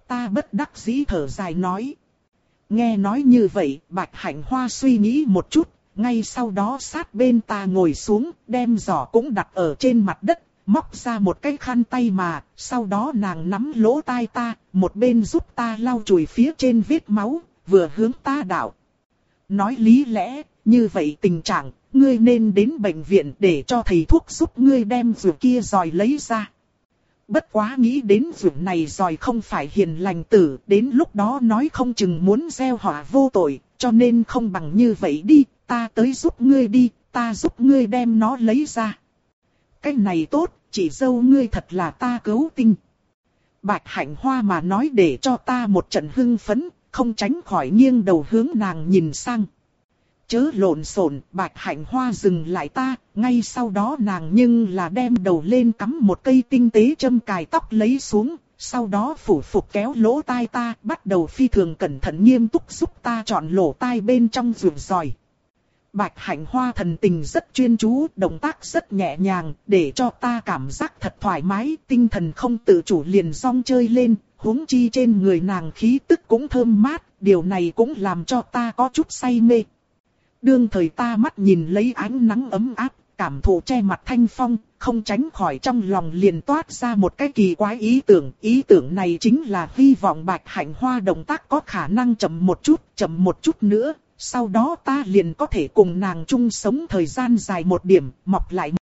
Ta bất đắc dĩ thở dài nói. Nghe nói như vậy, Bạch Hạnh Hoa suy nghĩ một chút, ngay sau đó sát bên ta ngồi xuống, đem giỏ cũng đặt ở trên mặt đất, móc ra một cái khăn tay mà, sau đó nàng nắm lỗ tai ta, một bên giúp ta lau chùi phía trên vết máu, vừa hướng ta đạo. Nói lý lẽ, như vậy tình trạng, ngươi nên đến bệnh viện để cho thầy thuốc giúp ngươi đem ruột kia giòi lấy ra. Bất quá nghĩ đến ruột này giòi không phải hiền lành tử, đến lúc đó nói không chừng muốn gieo họa vô tội, cho nên không bằng như vậy đi, ta tới giúp ngươi đi, ta giúp ngươi đem nó lấy ra. Cái này tốt, chị dâu ngươi thật là ta cứu tinh. Bạch Hạnh Hoa mà nói để cho ta một trận hưng phấn, không tránh khỏi nghiêng đầu hướng nàng nhìn sang. Chớ lộn xộn, Bạch Hạnh Hoa dừng lại ta, ngay sau đó nàng nhưng là đem đầu lên cắm một cây tinh tế châm cài tóc lấy xuống, sau đó phủ phục kéo lỗ tai ta, bắt đầu phi thường cẩn thận nghiêm túc giúp ta chọn lỗ tai bên trong ruột giòi. Bạch Hạnh Hoa thần tình rất chuyên chú, động tác rất nhẹ nhàng, để cho ta cảm giác thật thoải mái, tinh thần không tự chủ liền rong chơi lên, huống chi trên người nàng khí tức cũng thơm mát, điều này cũng làm cho ta có chút say mê. Đương thời ta mắt nhìn lấy ánh nắng ấm áp, cảm thụ che mặt thanh phong, không tránh khỏi trong lòng liền toát ra một cái kỳ quái ý tưởng. Ý tưởng này chính là hy vọng Bạch Hạnh Hoa động tác có khả năng chậm một chút, chậm một chút nữa. Sau đó ta liền có thể cùng nàng chung sống thời gian dài một điểm, mọc lại